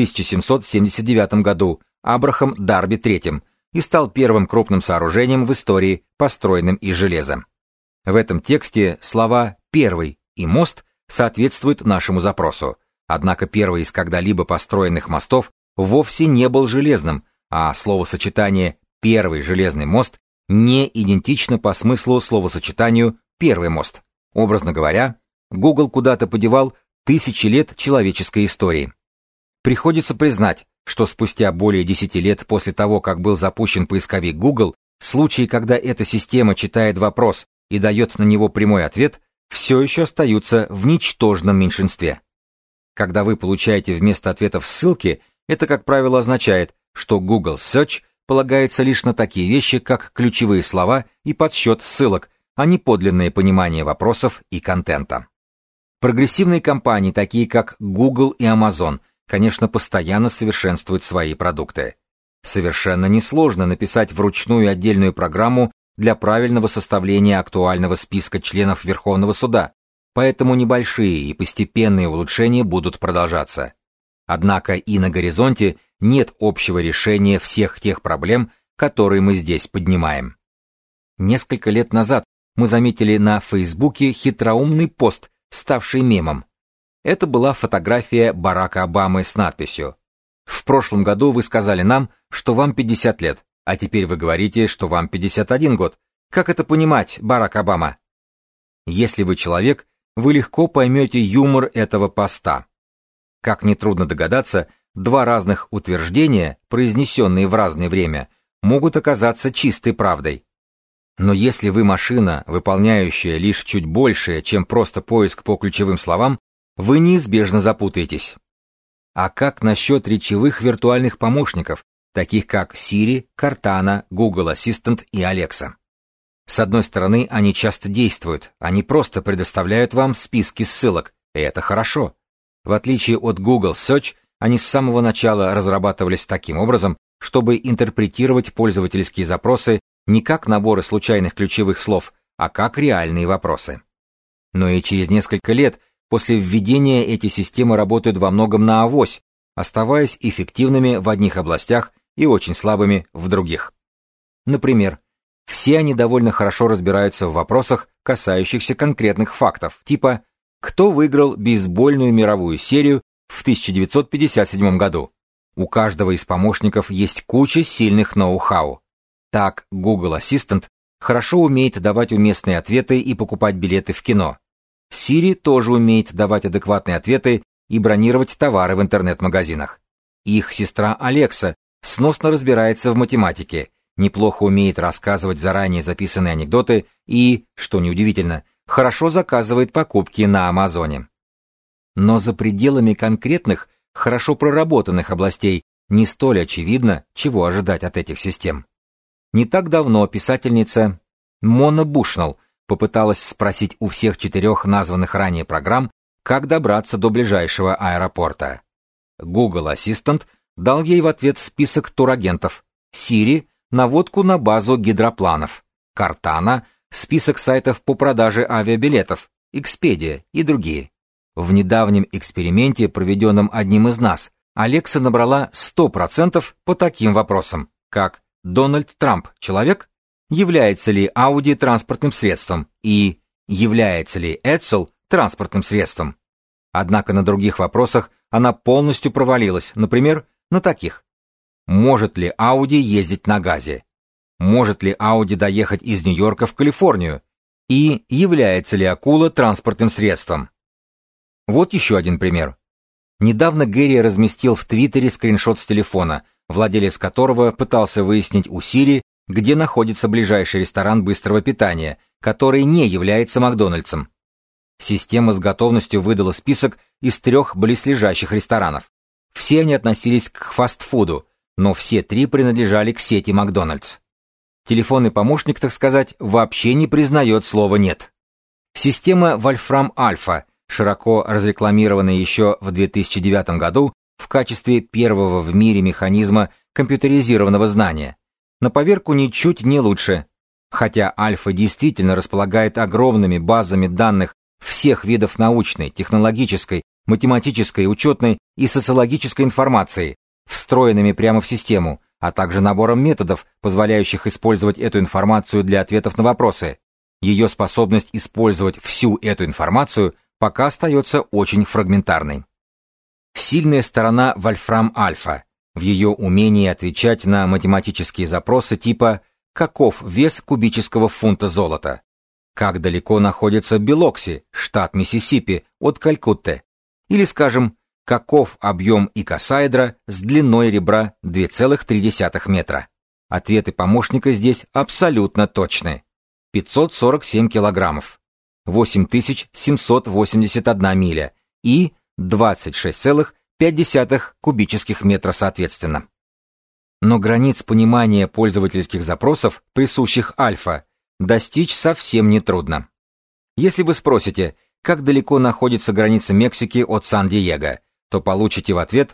1779 году Абрахам Дарби III и стал первым крупным сооружением в истории, построенным из железа. В этом тексте слова «первый» и «мост» соответствуют нашему запросу, однако первый из когда-либо построенных мостов вовсе не был железным, а словосочетание «первый железный мост» не идентично по смыслу словосочетанию «первый мост». Образно говоря, Google куда-то подевал тысячи лет человеческой истории. Приходится признать, что спустя более 10 лет после того, как был запущен поисковик Google, случаи, когда эта система читает вопрос и дает на него прямой ответ, все еще остаются в ничтожном меньшинстве. Когда вы получаете вместо ответов ссылки, это, как правило, означает, что Google Search полагается лишь на такие вещи, как ключевые слова и подсчет ссылок, а не подлинное понимание вопросов и контента. Прогрессивные компании, такие как Google и Amazon, конечно, постоянно совершенствуют свои продукты. Совершенно несложно написать вручную отдельную программу для правильного составления актуального списка членов Верховного суда, поэтому небольшие и постепенные улучшения будут продолжаться. Однако и на горизонте нет общего решения всех тех проблем, которые мы здесь поднимаем. Несколько лет назад мы заметили на Фейсбуке хитроумный пост, ставший мемом. Это была фотография Барака Обамы с надписью: «В прошлом году вы сказали нам, что вам 50 лет, а теперь вы говорите, что вам 51 год. Как это понимать, Барак Обама?» Если вы человек, вы легко поймете юмор этого поста. Как нетрудно догадаться, два разных утверждения, произнесенные в разное время, могут оказаться чистой правдой. Но если вы машина, выполняющая лишь чуть большее, чем просто поиск по ключевым словам, вы неизбежно запутаетесь. А как насчет речевых виртуальных помощников, таких как Siri, Cortana, Google Assistant и Alexa? С одной стороны, они часто действуют, они просто предоставляют вам списки ссылок, и это хорошо. В отличие от Google Search, они с самого начала разрабатывались таким образом, чтобы интерпретировать пользовательские запросы не как наборы случайных ключевых слов, а как реальные вопросы. Но и через несколько лет после введения эти системы работают во многом наавось, оставаясь эффективными в одних областях и очень слабыми в других. Например, все они довольно хорошо разбираются в вопросах, касающихся конкретных фактов, типа «Кто выиграл бейсбольную мировую серию в 1957 году?» У каждого из помощников есть куча сильных ноу-хау. Так, Google Assistant хорошо умеет давать уместные ответы и покупать билеты в кино. Siri тоже умеет давать адекватные ответы и бронировать товары в интернет-магазинах. Их сестра Alexa сносно разбирается в математике, неплохо умеет рассказывать заранее записанные анекдоты и, что неудивительно, хорошо заказывает покупки на Амазоне. Но за пределами конкретных, хорошо проработанных областей не столь очевидно, чего ожидать от этих систем. Не так давно писательница Мона Бушнелл попыталась спросить у всех 4 названных ранее программ, как добраться до ближайшего аэропорта. Google Assistant дал ей в ответ список турагентов, Siri — наводку на базу гидропланов, Cortana — список сайтов по продаже авиабилетов, Expedia и другие. В недавнем эксперименте, проведенном одним из нас, Alexa набрала 100% по таким вопросам, как Дональд Трамп — человек? Является ли Audi транспортным средством? И является ли Edsel транспортным средством? Однако на других вопросах она полностью провалилась, например, на таких. Может ли Audi ездить на газе? Может ли Audi доехать из Нью-Йорка в Калифорнию? И является ли акула транспортным средством? Вот еще один пример. Недавно Гэри разместил в Твиттере скриншот с телефона, владелец которого пытался выяснить у Siri, где находится ближайший ресторан быстрого питания, который не является Макдональдсом. Система с готовностью выдала список из 3 близлежащих ресторанов. Все они относились к фастфуду, но все 3 принадлежали к сети Макдональдс. Телефонный помощник, так сказать, вообще не признает слова «нет». Система Wolfram Alpha, широко разрекламированная еще в 2009 году в качестве первого в мире механизма компьютеризированного знания, на поверку ничуть не лучше. Хотя Альфа действительно располагает огромными базами данных всех видов научной, технологической, математической, учетной и социологической информации, встроенными прямо в систему, а также набором методов, позволяющих использовать эту информацию для ответов на вопросы. Ее способность использовать всю эту информацию пока остается очень фрагментарной. Сильная сторона Wolfram Alpha в ее умении отвечать на математические запросы типа «Каков вес кубического фунта золота?», «Как далеко находится Билокси, штат Миссисипи, от Калькутты?» или, скажем, «Каков объем икосаэдра с длиной ребра 2,3 метра?». Ответы помощника здесь абсолютно точны. 547 килограммов, 8781 миля и 26,5 кубических метра соответственно. Но границ понимания пользовательских запросов, присущих Альфа, достичь совсем нетрудно. Если вы спросите, как далеко находится граница Мексики от Сан-Диего, то получите в ответ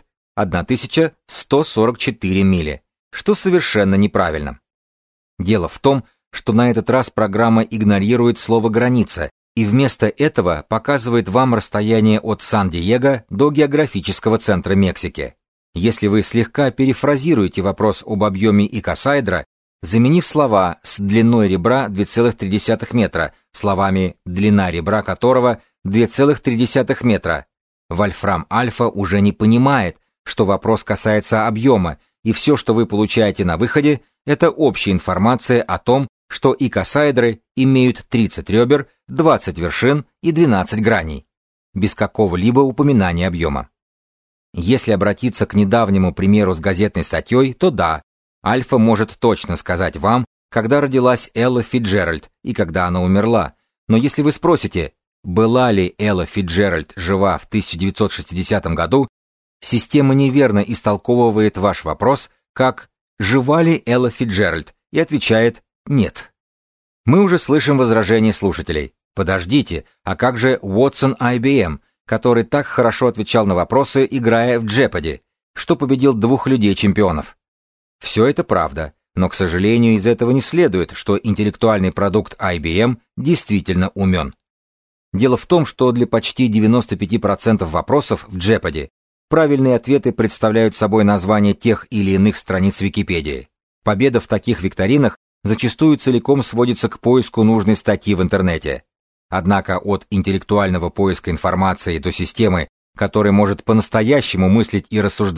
1144 мили, что совершенно неправильно. Дело в том, что на этот раз программа игнорирует слово «граница» и вместо этого показывает вам расстояние от Сан-Диего до географического центра Мексики. Если вы слегка перефразируете вопрос об объеме икосаэдра, заменив слова с длиной ребра 2,3 метра словами «длина ребра которого 2,3 метра», Wolfram Alpha уже не понимает, что вопрос касается объема, и все, что вы получаете на выходе, это общая информация о том, что икосаэдры имеют 30 ребер, 20 вершин и 12 граней, без какого-либо упоминания объема. Если обратиться к недавнему примеру с газетной статьей, то да, Альфа может точно сказать вам, когда родилась Элла Фицджеральд и когда она умерла, но если вы спросите, была ли Элла Фицджеральд жива в 1960 году, система неверно истолковывает ваш вопрос как «жива ли Элла Фицджеральд?» и отвечает «нет». Мы уже слышим возражения слушателей. Подождите, а как же Watson IBM, который так хорошо отвечал на вопросы, играя в Jeopardy, что победил 2 людей-чемпионов? Все это правда, но, к сожалению, из этого не следует, что интеллектуальный продукт IBM действительно умен. Дело в том, что для почти 95% вопросов в Jeopardy правильные ответы представляют собой название тех или иных страниц Википедии. Победа в таких викторинах зачастую целиком сводится к поиску нужной статьи в интернете. Однако от интеллектуального поиска информации до системы, которая может по-настоящему мыслить и рассуждать,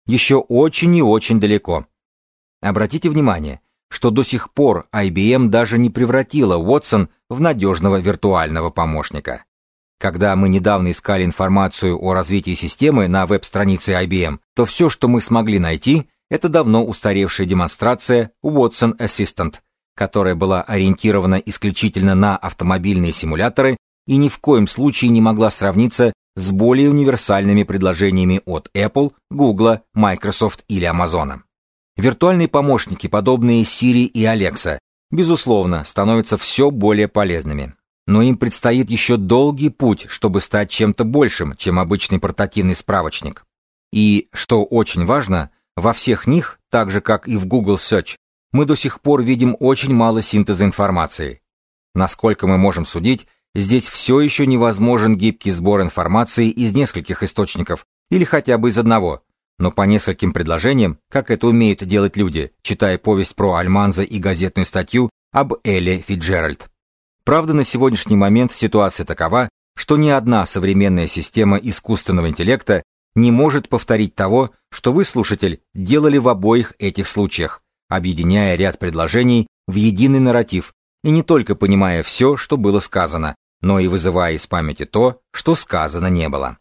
еще очень и очень далеко. Обратите внимание, что до сих пор IBM даже не превратила Watson в надежного виртуального помощника. Когда мы недавно искали информацию о развитии системы на веб-странице IBM, то все, что мы смогли найти, это давно устаревшая демонстрация Watson Assistant, которая была ориентирована исключительно на автомобильные симуляторы и ни в коем случае не могла сравниться с более универсальными предложениями от Apple, Google, Microsoft или Amazon. Виртуальные помощники, подобные Siri и Alexa, безусловно, становятся все более полезными. Но им предстоит еще долгий путь, чтобы стать чем-то большим, чем обычный портативный справочник. И, что очень важно, во всех них, так же как и в Google Search, мы до сих пор видим очень мало синтеза информации. Насколько мы можем судить, здесь все еще невозможен гибкий сбор информации из нескольких источников или хотя бы из одного, но по нескольким предложениям, как это умеют делать люди, читая повесть про Альманзо и газетную статью об Элле Фицджеральд. Правда, на сегодняшний момент ситуация такова, что ни одна современная система искусственного интеллекта не может повторить того, что вы, слушатель, делали в обоих этих случаях, объединяя ряд предложений в единый нарратив и не только понимая все, что было сказано, но и вызывая из памяти то, что сказано не было.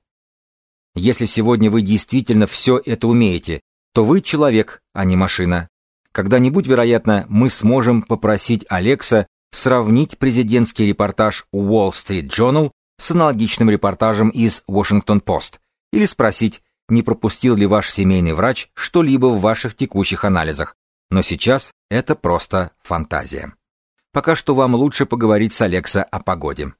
Если сегодня вы действительно все это умеете, то вы человек, а не машина. Когда-нибудь, вероятно, мы сможем попросить Алекса сравнить президентский репортаж Wall Street Journal с аналогичным репортажем из Washington Post или спросить, не пропустил ли ваш семейный врач что-либо в ваших текущих анализах. Но сейчас это просто фантазия. Пока что вам лучше поговорить с Алекса о погоде.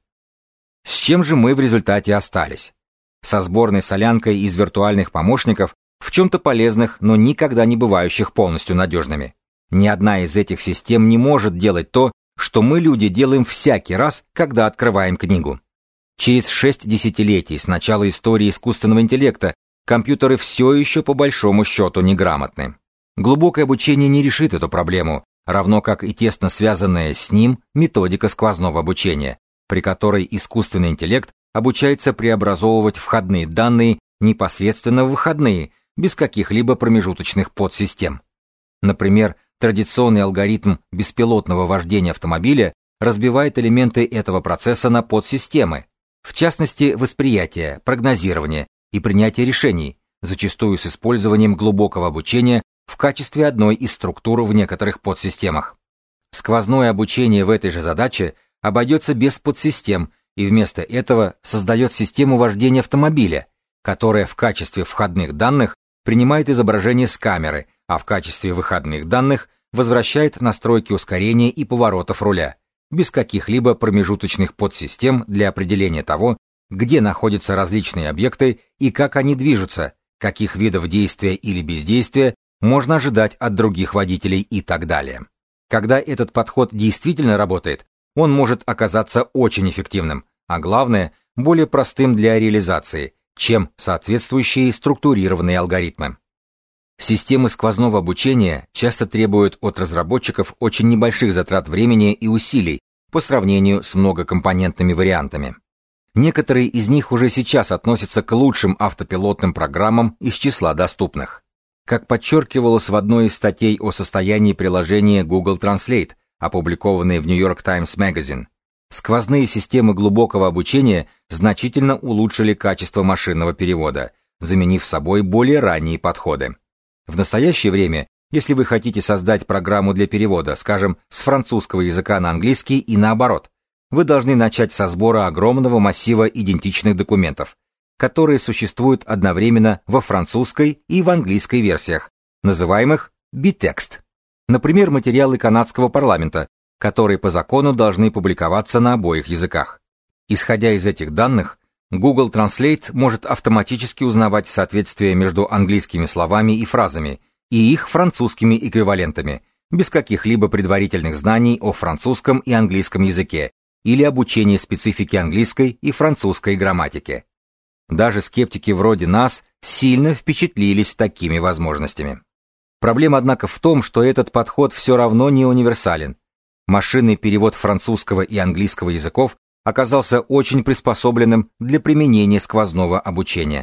С чем же мы в результате остались? Со сборной солянкой из виртуальных помощников, в чем-то полезных, но никогда не бывающих полностью надежными. Ни одна из этих систем не может делать то, что мы, люди, делаем всякий раз, когда открываем книгу. Через 6 десятилетий с начала истории искусственного интеллекта компьютеры все еще по большому счету неграмотны. Глубокое обучение не решит эту проблему, равно как и тесно связанная с ним методика сквозного обучения, при которой искусственный интеллект обучается преобразовывать входные данные непосредственно в выходные, без каких-либо промежуточных подсистем. Например, традиционный алгоритм беспилотного вождения автомобиля разбивает элементы этого процесса на подсистемы, в частности, восприятие, прогнозирование и принятие решений, зачастую с использованием глубокого обучения в качестве одной из структур в некоторых подсистемах. Сквозное обучение в этой же задаче обойдется без подсистем и вместо этого создает систему вождения автомобиля, которая в качестве входных данных принимает изображение с камеры, а в качестве выходных данных возвращает настройки ускорения и поворотов руля, без каких-либо промежуточных подсистем для определения того, где находятся различные объекты и как они движутся, каких видов действия или бездействия можно ожидать от других водителей и так далее. Когда этот подход действительно работает, он может оказаться очень эффективным, а главное, более простым для реализации, чем соответствующие структурированные алгоритмы. Системы сквозного обучения часто требуют от разработчиков очень небольших затрат времени и усилий по сравнению с многокомпонентными вариантами. Некоторые из них уже сейчас относятся к лучшим автопилотным программам из числа доступных. Как подчеркивалось в одной из статей о состоянии приложения Google Translate, опубликованной в New York Times Magazine, сквозные системы глубокого обучения значительно улучшили качество машинного перевода, заменив собой более ранние подходы. В настоящее время, если вы хотите создать программу для перевода, скажем, с французского языка на английский и наоборот, вы должны начать со сбора огромного массива идентичных документов, которые существуют одновременно во французской и в английской версиях, называемых bittext. Например, материалы канадского парламента, которые по закону должны публиковаться на обоих языках. Исходя из этих данных, Google Translate может автоматически узнавать соответствие между английскими словами и фразами и их французскими эквивалентами, без каких-либо предварительных знаний о французском и английском языке или обучения специфики английской и французской грамматики. Даже скептики вроде нас сильно впечатлились такими возможностями. Проблема, однако, в том, что этот подход все равно не универсален. Машинный перевод французского и английского языков оказался очень приспособленным для применения сквозного обучения.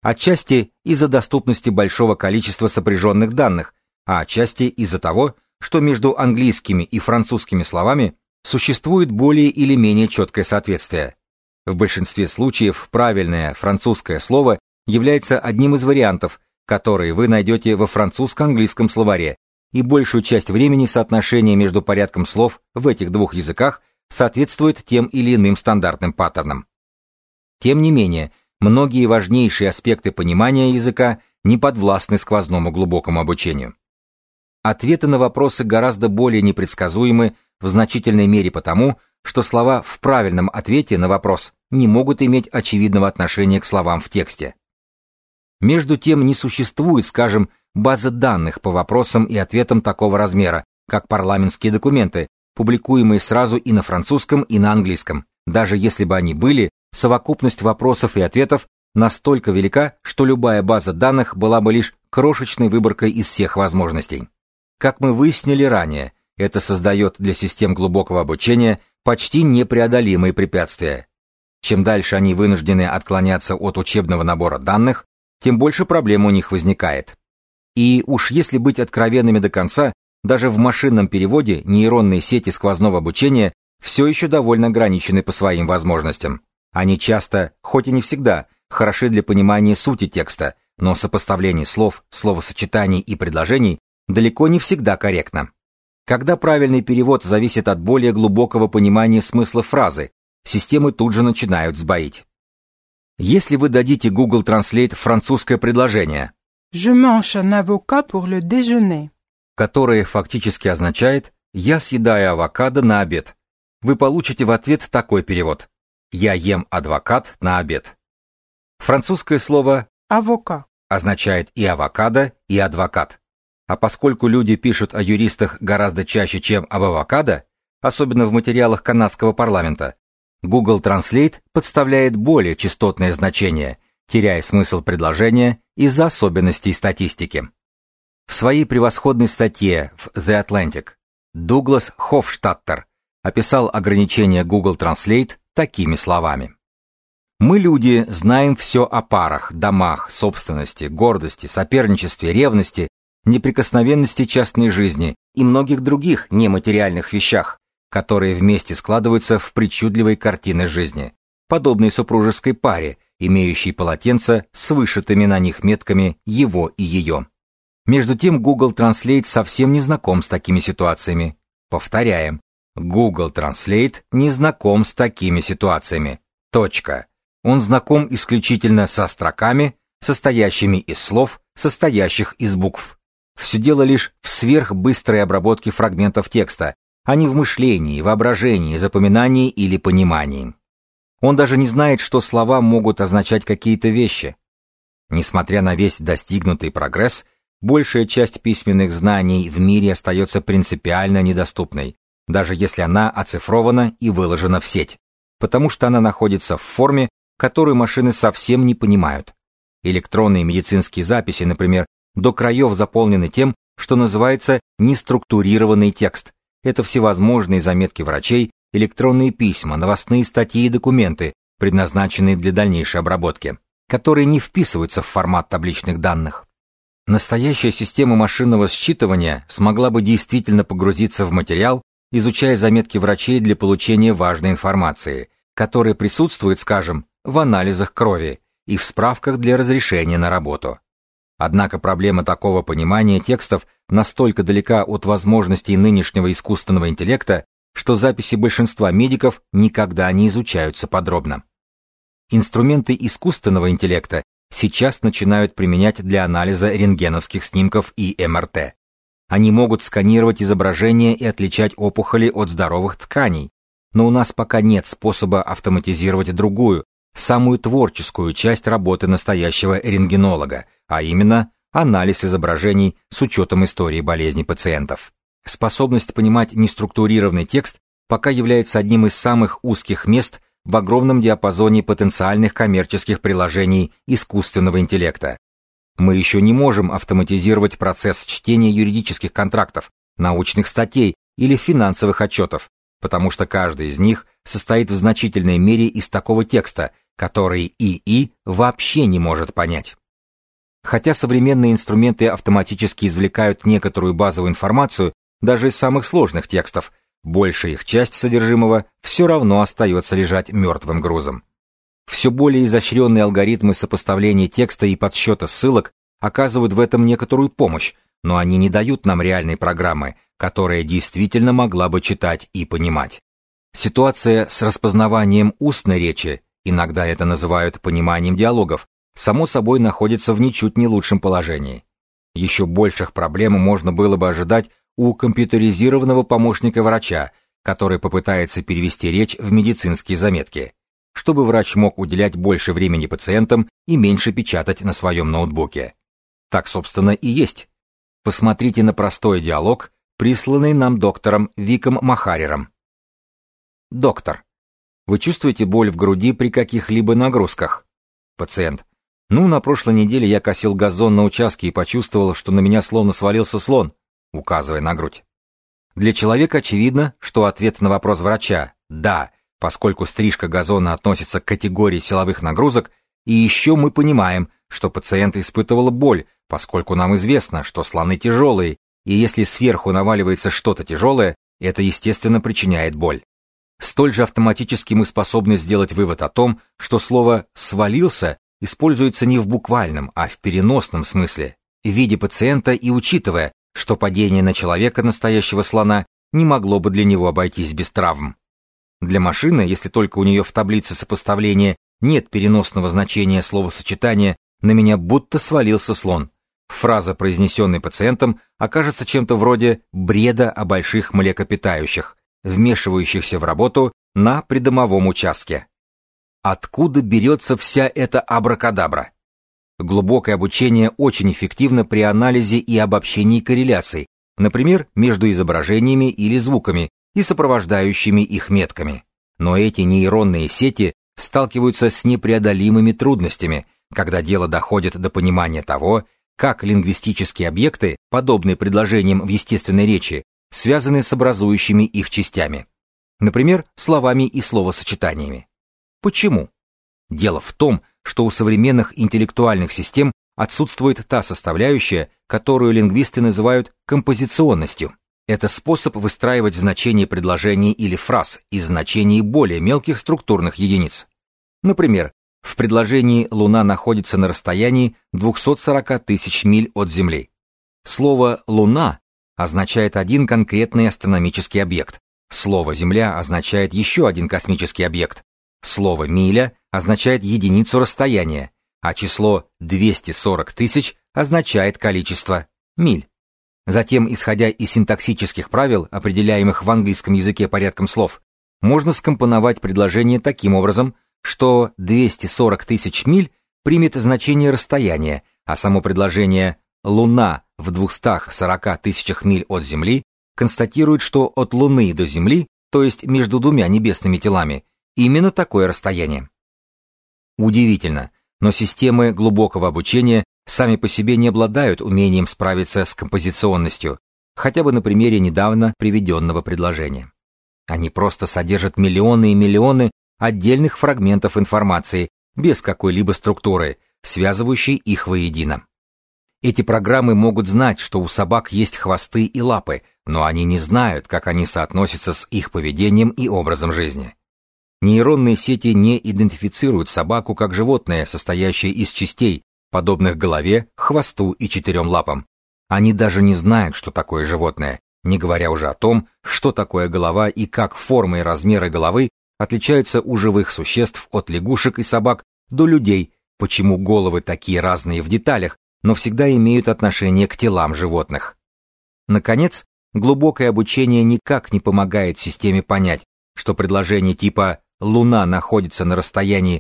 Отчасти из-за доступности большого количества сопряженных данных, а отчасти из-за того, что между английскими и французскими словами существует более или менее четкое соответствие. В большинстве случаев правильное французское слово является одним из вариантов, которые вы найдете во французско-английском словаре, и большую часть времени соотношение между порядком слов в этих двух языках соответствует тем или иным стандартным паттернам. Тем не менее, многие важнейшие аспекты понимания языка не подвластны сквозному глубокому обучению. Ответы на вопросы гораздо более непредсказуемы в значительной мере потому, что слова в правильном ответе на вопрос не могут иметь очевидного отношения к словам в тексте. Между тем, не существует, скажем, базы данных по вопросам и ответам такого размера, как парламентские документы, публикуемые сразу и на французском, и на английском. Даже если бы они были, совокупность вопросов и ответов настолько велика, что любая база данных была бы лишь крошечной выборкой из всех возможностей. Как мы выяснили ранее, это создает для систем глубокого обучения почти непреодолимые препятствия. Чем дальше они вынуждены отклоняться от учебного набора данных, тем больше проблем у них возникает. И уж если быть откровенными до конца, даже в машинном переводе нейронные сети сквозного обучения все еще довольно ограничены по своим возможностям. Они часто, хоть и не всегда, хороши для понимания сути текста, но сопоставление слов, словосочетаний и предложений далеко не всегда корректно. Когда правильный перевод зависит от более глубокого понимания смысла фразы, системы тут же начинают сбоить. Если вы дадите Google Translate французское предложение Je mange un avocat pour le déjeuner, которое фактически означает «я съедаю авокадо на обед», вы получите в ответ такой перевод «я ем адвокат на обед». Французское слово avocat, означает и авокадо, и адвокат. А поскольку люди пишут о юристах гораздо чаще, чем об авокадо, особенно в материалах канадского парламента, Google Translate подставляет более частотное значение, теряя смысл предложения из-за особенностей статистики. В своей превосходной статье в The Atlantic Дуглас Хофштаттер описал ограничения Google Translate такими словами. Мы, люди, знаем все о парах, домах, собственности, гордости, соперничестве, ревности, неприкосновенности частной жизни и многих других нематериальных вещах, которые вместе складываются в причудливой картины жизни, подобной супружеской паре, имеющей полотенца с вышитыми на них метками «его» и «ее». Между тем, Google Translate совсем не знаком с такими ситуациями. Повторяем, Google Translate не знаком с такими ситуациями. Точка. Он знаком исключительно со строками, состоящими из слов, состоящих из букв. Все дело лишь в сверхбыстрой обработке фрагментов текста, а не в мышлении, воображении, запоминании или понимании. Он даже не знает, что слова могут означать какие-то вещи. Несмотря на весь достигнутый прогресс, большая часть письменных знаний в мире остается принципиально недоступной, даже если она оцифрована и выложена в сеть, потому что она находится в форме, которую машины совсем не понимают. Электронные медицинские записи, например, до краев заполнены тем, что называется неструктурированный текст. Это всевозможные заметки врачей, электронные письма, новостные статьи и документы, предназначенные для дальнейшей обработки, которые не вписываются в формат табличных данных. Настоящая система машинного считывания смогла бы действительно погрузиться в материал, изучая заметки врачей для получения важной информации, которая присутствует, скажем, в анализах крови и в справках для разрешения на работу. Однако проблема такого понимания текстов настолько далека от возможностей нынешнего искусственного интеллекта, что записи большинства медиков никогда не изучаются подробно. Инструменты искусственного интеллекта сейчас начинают применять для анализа рентгеновских снимков и МРТ. Они могут сканировать изображения и отличать опухоли от здоровых тканей, но у нас пока нет способа автоматизировать другую, самую творческую часть работы настоящего рентгенолога, а именно анализ изображений с учетом истории болезней пациентов. Способность понимать неструктурированный текст пока является одним из самых узких мест в огромном диапазоне потенциальных коммерческих приложений искусственного интеллекта. Мы еще не можем автоматизировать процесс чтения юридических контрактов, научных статей или финансовых отчетов, потому что каждый из них состоит в значительной мере из такого текста, которые ИИ вообще не может понять. Хотя современные инструменты автоматически извлекают некоторую базовую информацию даже из самых сложных текстов, большая их часть содержимого все равно остается лежать мертвым грузом. Все более изощренные алгоритмы сопоставления текста и подсчета ссылок оказывают в этом некоторую помощь, но они не дают нам реальной программы, которая действительно могла бы читать и понимать. Ситуация с распознаванием устной речи, иногда это называют пониманием диалогов, само собой находится в ничуть не лучшем положении. Еще больших проблем можно было бы ожидать у компьютеризированного помощника врача, который попытается перевести речь в медицинские заметки, чтобы врач мог уделять больше времени пациентам и меньше печатать на своем ноутбуке. Так, собственно, и есть. Посмотрите на простой диалог, присланный нам доктором Виком Махарером. Доктор. Вы чувствуете боль в груди при каких-либо нагрузках? Пациент. На прошлой неделе я косил газон на участке и почувствовал, что на меня словно свалился слон, указывая на грудь. Для человека очевидно, что ответ на вопрос врача «да», поскольку стрижка газона относится к категории силовых нагрузок, и еще мы понимаем, что пациент испытывал боль, поскольку нам известно, что слоны тяжелые, и если сверху наваливается что-то тяжелое, это, естественно, причиняет боль. Столь же автоматически мы способны сделать вывод о том, что слово «свалился» используется не в буквальном, а в переносном смысле, в виде пациента и учитывая, что падение на человека настоящего слона не могло бы для него обойтись без травм. Для машины, если только у нее в таблице сопоставления нет переносного значения словосочетания «на меня будто свалился слон», фраза, произнесенная пациентом, окажется чем-то вроде бреда о больших млекопитающих, вмешивающихся в работу на придомовом участке. Откуда берется вся эта абракадабра? Глубокое обучение очень эффективно при анализе и обобщении корреляций, например, между изображениями или звуками и сопровождающими их метками. Но эти нейронные сети сталкиваются с непреодолимыми трудностями, когда дело доходит до понимания того, как лингвистические объекты, подобные предложениям в естественной речи, связаны с образующими их частями, например, словами и словосочетаниями. Почему? Дело в том, что у современных интеллектуальных систем отсутствует та составляющая, которую лингвисты называют композиционностью. Это способ выстраивать значения предложений или фраз из значений более мелких структурных единиц. Например, в предложении «Луна находится на расстоянии 240 тысяч миль от Земли». Слово «Луна» означает один конкретный астрономический объект. Слово «Земля» означает еще один космический объект. Слово «миля» означает единицу расстояния, а число 240 тысяч означает количество миль. Затем, исходя из синтаксических правил, определяемых в английском языке порядком слов, можно скомпоновать предложение таким образом, что 240 тысяч миль примет значение расстояния, а само предложение «Луна в 240 тысячах миль от Земли» констатирует, что от Луны до Земли, то есть между двумя небесными телами, именно такое расстояние. Удивительно, но системы глубокого обучения сами по себе не обладают умением справиться с композиционностью, хотя бы на примере недавно приведенного предложения. Они просто содержат миллионы и миллионы отдельных фрагментов информации, без какой-либо структуры, связывающей их воедино. Эти программы могут знать, что у собак есть хвосты и лапы, но они не знают, как они соотносятся с их поведением и образом жизни. Нейронные сети не идентифицируют собаку как животное, состоящее из частей, подобных голове, хвосту и 4 лапам. Они даже не знают, что такое животное, не говоря уже о том, что такое голова и как формы и размеры головы отличаются у живых существ от лягушек и собак до людей, почему головы такие разные в деталях, но всегда имеют отношение к телам животных. Наконец, глубокое обучение никак не помогает системе понять, что предложение типа «Луна находится на расстоянии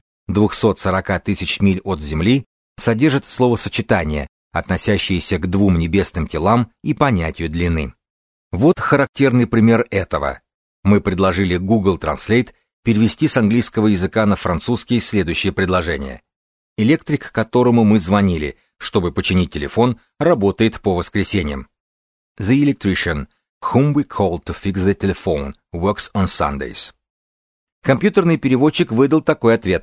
240 тысяч миль от Земли» содержит словосочетание, относящееся к двум небесным телам и понятию длины. Вот характерный пример этого. Мы предложили Google Translate перевести с английского языка на французский следующее предложение. Электрик, которому мы звонили, чтобы починить телефон, работает по воскресеньям. The electrician, whom we called to fix the telephone, works on Sundays. Компьютерный переводчик выдал такой ответ.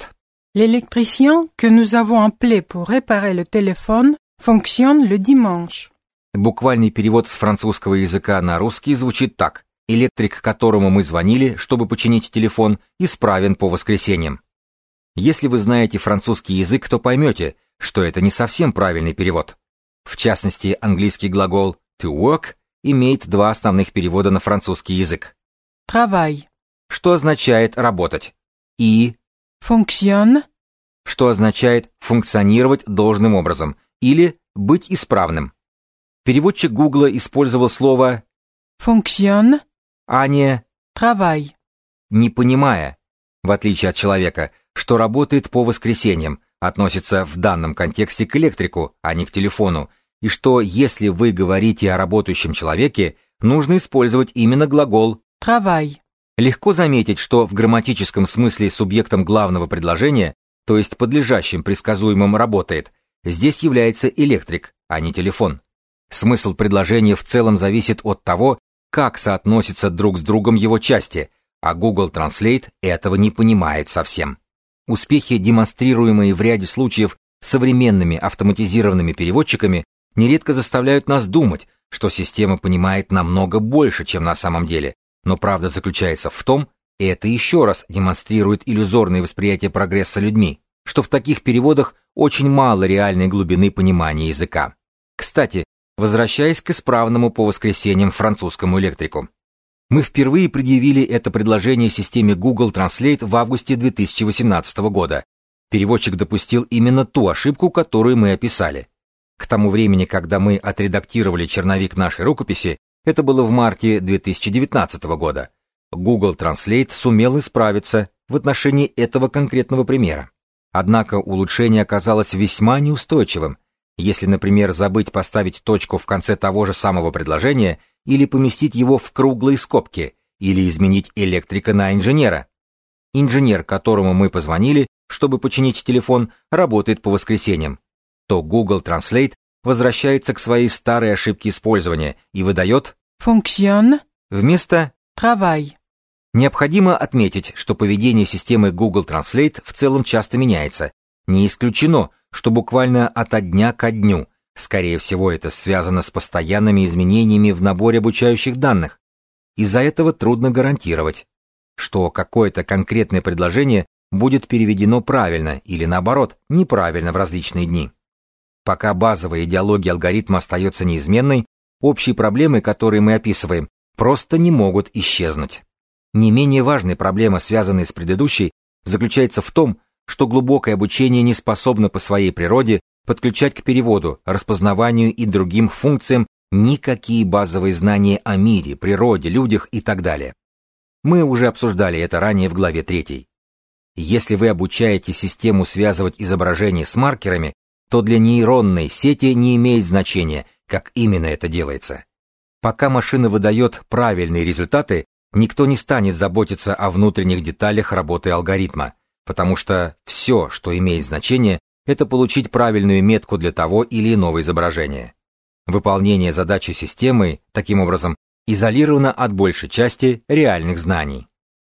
L'électricien que nous avons appelé pour réparer le téléphone fonctionne le dimanche. Буквальный перевод с французского языка на русский звучит так. Электрик, которому мы звонили, чтобы починить телефон, исправен по воскресеньям. Если вы знаете французский язык, то поймете, что это не совсем правильный перевод. В частности, английский глагол to work имеет два основных перевода на французский язык. Travail. Что означает работать, и Fonctionne. что означает функционировать должным образом или быть исправным. Переводчик Гугла использовал слово Fonctionne. а не Travail. не понимая, в отличие от человека, что работает по воскресеньям, относится в данном контексте к электрику, а не к телефону, и что если вы говорите о работающем человеке, нужно использовать именно глагол Travail. Легко заметить, что в грамматическом смысле субъектом главного предложения, то есть подлежащим предсказуемым работает, здесь является электрик, а не телефон. Смысл предложения в целом зависит от того, как соотносятся друг с другом его части, а Google Translate этого не понимает совсем. Успехи, демонстрируемые в ряде случаев современными автоматизированными переводчиками, нередко заставляют нас думать, что система понимает намного больше, чем на самом деле. Но правда заключается в том, и это еще раз демонстрирует иллюзорное восприятие прогресса людьми, что в таких переводах очень мало реальной глубины понимания языка. Кстати, возвращаясь к исправному по воскресеньям французскому электрику. Мы впервые предъявили это предложение системе Google Translate в августе 2018 года. Переводчик допустил именно ту ошибку, которую мы описали. К тому времени, когда мы отредактировали черновик нашей рукописи, это было в марте 2019 года, Google Translate сумел исправиться в отношении этого конкретного примера. Однако улучшение оказалось весьма неустойчивым. Если, например, забыть поставить точку в конце того же самого предложения, или поместить его в круглые скобки, или изменить электрика на инженера. Инженер, которому мы позвонили, чтобы починить телефон, работает по воскресеньям, то Google Translate возвращается к своей старой ошибке использования и выдает Fonctionne. вместо Travail. Необходимо отметить, что поведение системы Google Translate в целом часто меняется. Не исключено, что буквально ото дня ко дню. Скорее всего, это связано с постоянными изменениями в наборе обучающих данных. Из-за этого трудно гарантировать, что какое-то конкретное предложение будет переведено правильно или, наоборот, неправильно в различные дни. Пока базовая идеология алгоритма остается неизменной, общие проблемы, которые мы описываем, просто не могут исчезнуть. Не менее важная проблема, связанная с предыдущей, заключается в том, что глубокое обучение не способно по своей природе подключать к переводу, распознаванию и другим функциям никакие базовые знания о мире, природе, людях и так далее. Мы уже обсуждали это ранее в главе 3. Если вы обучаете систему связывать изображения с маркерами, то для нейронной сети не имеет значения, как именно это делается. Пока машина выдает правильные результаты, никто не станет заботиться о внутренних деталях работы алгоритма, потому что все, что имеет значение, это получить правильную метку для того или иного изображения. Выполнение задачи системы, таким образом, изолировано от большей части реальных знаний.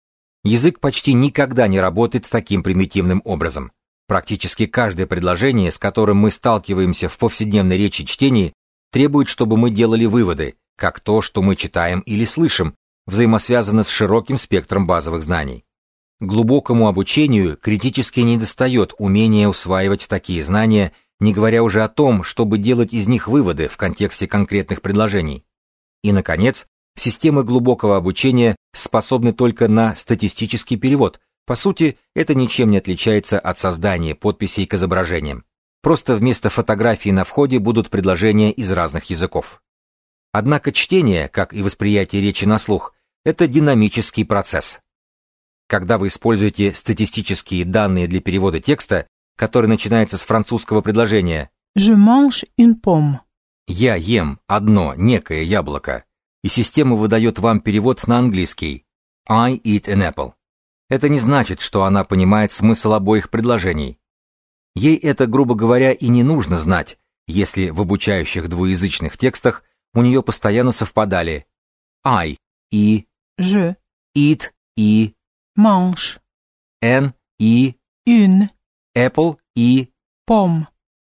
Язык почти никогда не работает таким примитивным образом. Практически каждое предложение, с которым мы сталкиваемся в повседневной речи и чтении, требует, чтобы мы делали выводы, как то, что мы читаем или слышим, взаимосвязано с широким спектром базовых знаний. Глубокому обучению критически недостает умения усваивать такие знания, не говоря уже о том, чтобы делать из них выводы в контексте конкретных предложений. И, наконец, системы глубокого обучения способны только на статистический перевод. По сути, это ничем не отличается от создания подписей к изображениям. Просто вместо фотографий на входе будут предложения из разных языков. Однако чтение, как и восприятие речи на слух, это динамический процесс. Когда вы используете статистические данные для перевода текста, который начинается с французского предложения Je mange une pomme. «Я ем одно некое яблоко», и система выдает вам перевод на английский «I eat an apple». Это не значит, что она понимает смысл обоих предложений. Ей это, грубо говоря, и не нужно знать, если в обучающих двуязычных текстах у нее постоянно совпадали I и Je eat и mange an и une apple и pomme.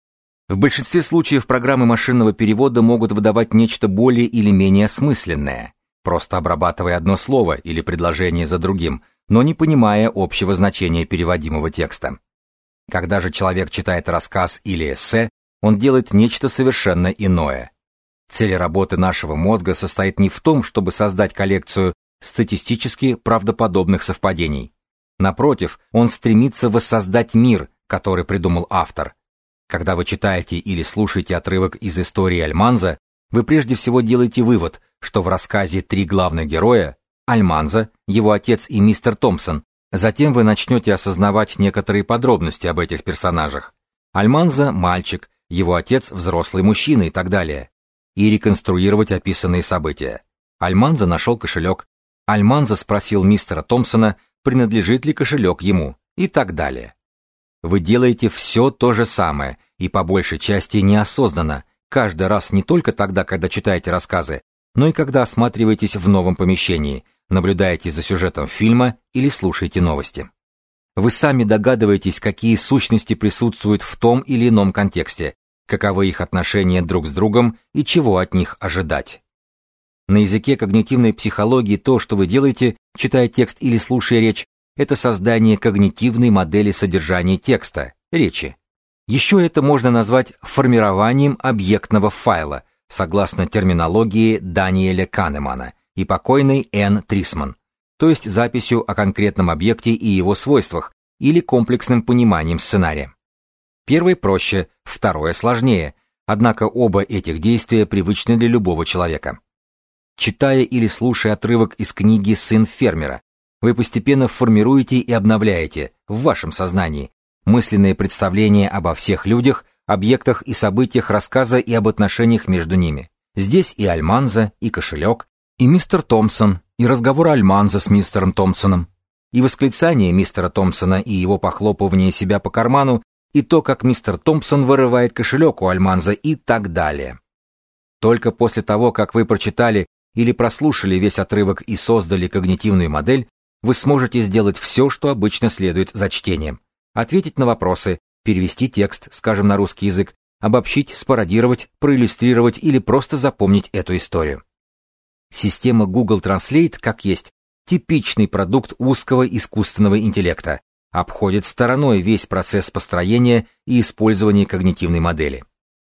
В большинстве случаев программы машинного перевода могут выдавать нечто более или менее осмысленное, просто обрабатывая одно слово или предложение за другим, но не понимая общего значения переводимого текста. Когда же человек читает рассказ или эссе, он делает нечто совершенно иное. Цель работы нашего мозга состоит не в том, чтобы создать коллекцию статистически правдоподобных совпадений. Напротив, он стремится воссоздать мир, который придумал автор. Когда вы читаете или слушаете отрывок из истории Альманза, вы прежде всего делаете вывод, что в рассказе три главных героя – Альманза, его отец и мистер Томпсон. Затем вы начнете осознавать некоторые подробности об этих персонажах. Альманза – мальчик, его отец – взрослый мужчина и так далее. И реконструировать описанные события. Альманза нашел кошелек. Альманза спросил мистера Томпсона, принадлежит ли кошелек ему, и так далее. Вы делаете все то же самое, и по большей части неосознанно, каждый раз не только тогда, когда читаете рассказы, но и когда осматриваетесь в новом помещении, наблюдаете за сюжетом фильма или слушаете новости. Вы сами догадываетесь, какие сущности присутствуют в том или ином контексте, каковы их отношения друг с другом и чего от них ожидать. На языке когнитивной психологии то, что вы делаете, читая текст или слушая речь, это создание когнитивной модели содержания текста, речи. Еще это можно назвать формированием объектного файла, согласно терминологии Даниэля Канемана и покойной Энн Трисман, то есть записью о конкретном объекте и его свойствах, или комплексным пониманием сценария. Первое проще, второе сложнее, однако оба этих действия привычны для любого человека. Читая или слушая отрывок из книги «Сын фермера», вы постепенно формируете и обновляете в вашем сознании мысленные представления обо всех людях, объектах и событиях рассказа и об отношениях между ними. Здесь и Альманза, и кошелек, и мистер Томпсон, и разговор Альманза с мистером Томпсоном, и восклицание мистера Томпсона и его похлопывание себя по карману, и то, как мистер Томпсон вырывает кошелек у Альманза и так далее. Только после того, как вы прочитали или прослушали весь отрывок и создали когнитивную модель, вы сможете сделать все, что обычно следует за чтением. Ответить на вопросы, перевести текст, скажем, на русский язык, обобщить, спародировать, проиллюстрировать или просто запомнить эту историю. Система Google Translate, как есть, типичный продукт узкого искусственного интеллекта, обходит стороной весь процесс построения и использования когнитивной модели.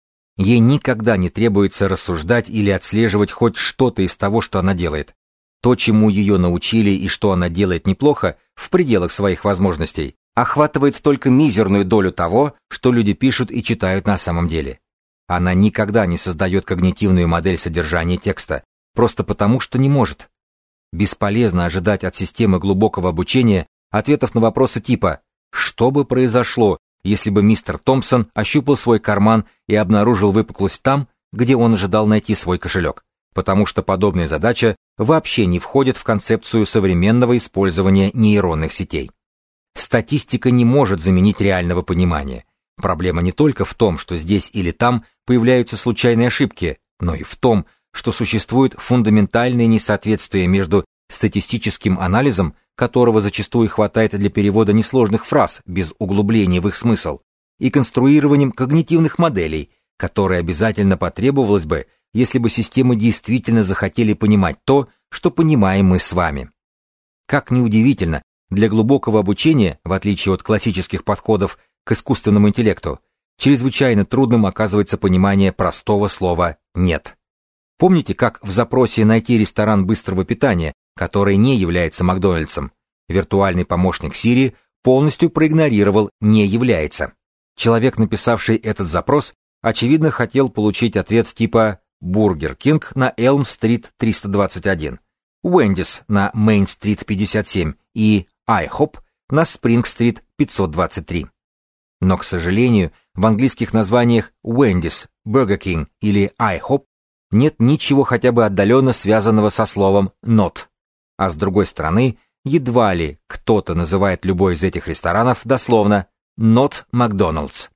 Ей никогда не требуется рассуждать или отслеживать хоть что-то из того, что она делает. То, чему ее научили и что она делает неплохо, в пределах своих возможностей, охватывает только мизерную долю того, что люди пишут и читают на самом деле. Она никогда не создает когнитивную модель содержания текста, просто потому, что не может. Бесполезно ожидать от системы глубокого обучения ответов на вопросы типа «Что бы произошло, если бы мистер Томпсон ощупал свой карман и обнаружил выпуклость там, где он ожидал найти свой кошелек?» Потому что подобная задача вообще не входит в концепцию современного использования нейронных сетей. Статистика не может заменить реального понимания. Проблема не только в том, что здесь или там появляются случайные ошибки, но и в том, что существует фундаментальное несоответствие между статистическим анализом, которого зачастую хватает для перевода несложных фраз без углубления в их смысл, и конструированием когнитивных моделей, которые обязательно потребовалось бы, если бы системы действительно захотели понимать то, что понимаем мы с вами. Как ни удивительно, для глубокого обучения, в отличие от классических подходов к искусственному интеллекту, чрезвычайно трудным оказывается понимание простого слова «нет». Помните, как в запросе «найти ресторан быстрого питания», который не является Макдональдсом, виртуальный помощник Siri полностью проигнорировал «не является». Человек, написавший этот запрос, очевидно хотел получить ответ типа Бургер Кинг на Элм-стрит 321, Уэндис на Мейн-стрит 57 и IHOP на Спринг-стрит 523. Но, к сожалению, в английских названиях Wendy's, Burger King или IHOP нет ничего хотя бы отдаленно связанного со словом not. А с другой стороны, едва ли кто-то называет любой из этих ресторанов дословно not McDonald's.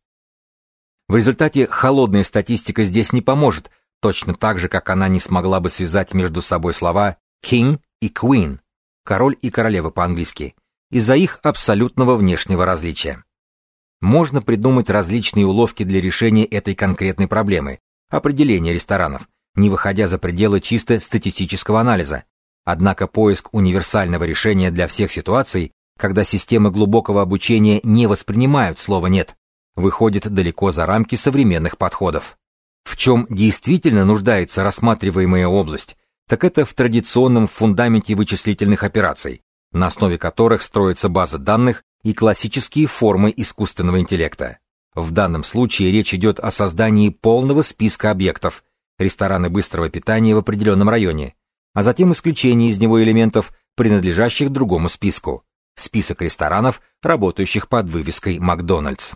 В результате холодная статистика здесь не поможет, точно так же, как она не смогла бы связать между собой слова king и queen, король и королева по-английски, из-за их абсолютного внешнего различия. Можно придумать различные уловки для решения этой конкретной проблемы, определения ресторанов, не выходя за пределы чисто статистического анализа. Однако поиск универсального решения для всех ситуаций, когда системы глубокого обучения не воспринимают слово «нет», выходит далеко за рамки современных подходов. В чем действительно нуждается рассматриваемая область, так это в традиционном фундаменте вычислительных операций, на основе которых строится база данных и классические формы искусственного интеллекта. В данном случае речь идет о создании полного списка объектов, рестораны быстрого питания в определенном районе, а затем исключение из него элементов, принадлежащих другому списку, список ресторанов, работающих под вывеской «Макдональдс».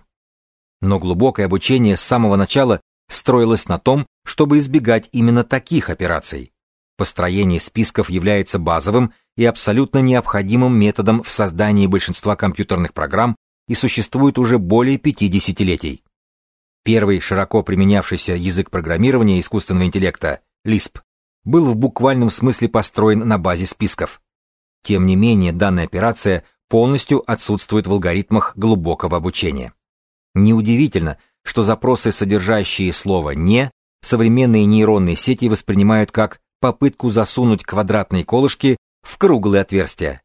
Но глубокое обучение с самого начала строилось на том, чтобы избегать именно таких операций. Построение списков является базовым и абсолютно необходимым методом в создании большинства компьютерных программ и существует уже более 5 десятилетий. Первый широко применявшийся язык программирования искусственного интеллекта, Lisp, был в буквальном смысле построен на базе списков. Тем не менее, данная операция полностью отсутствует в алгоритмах глубокого обучения. Неудивительно, что запросы, содержащие слово «не», современные нейронные сети воспринимают как попытку засунуть квадратные колышки в круглые отверстия.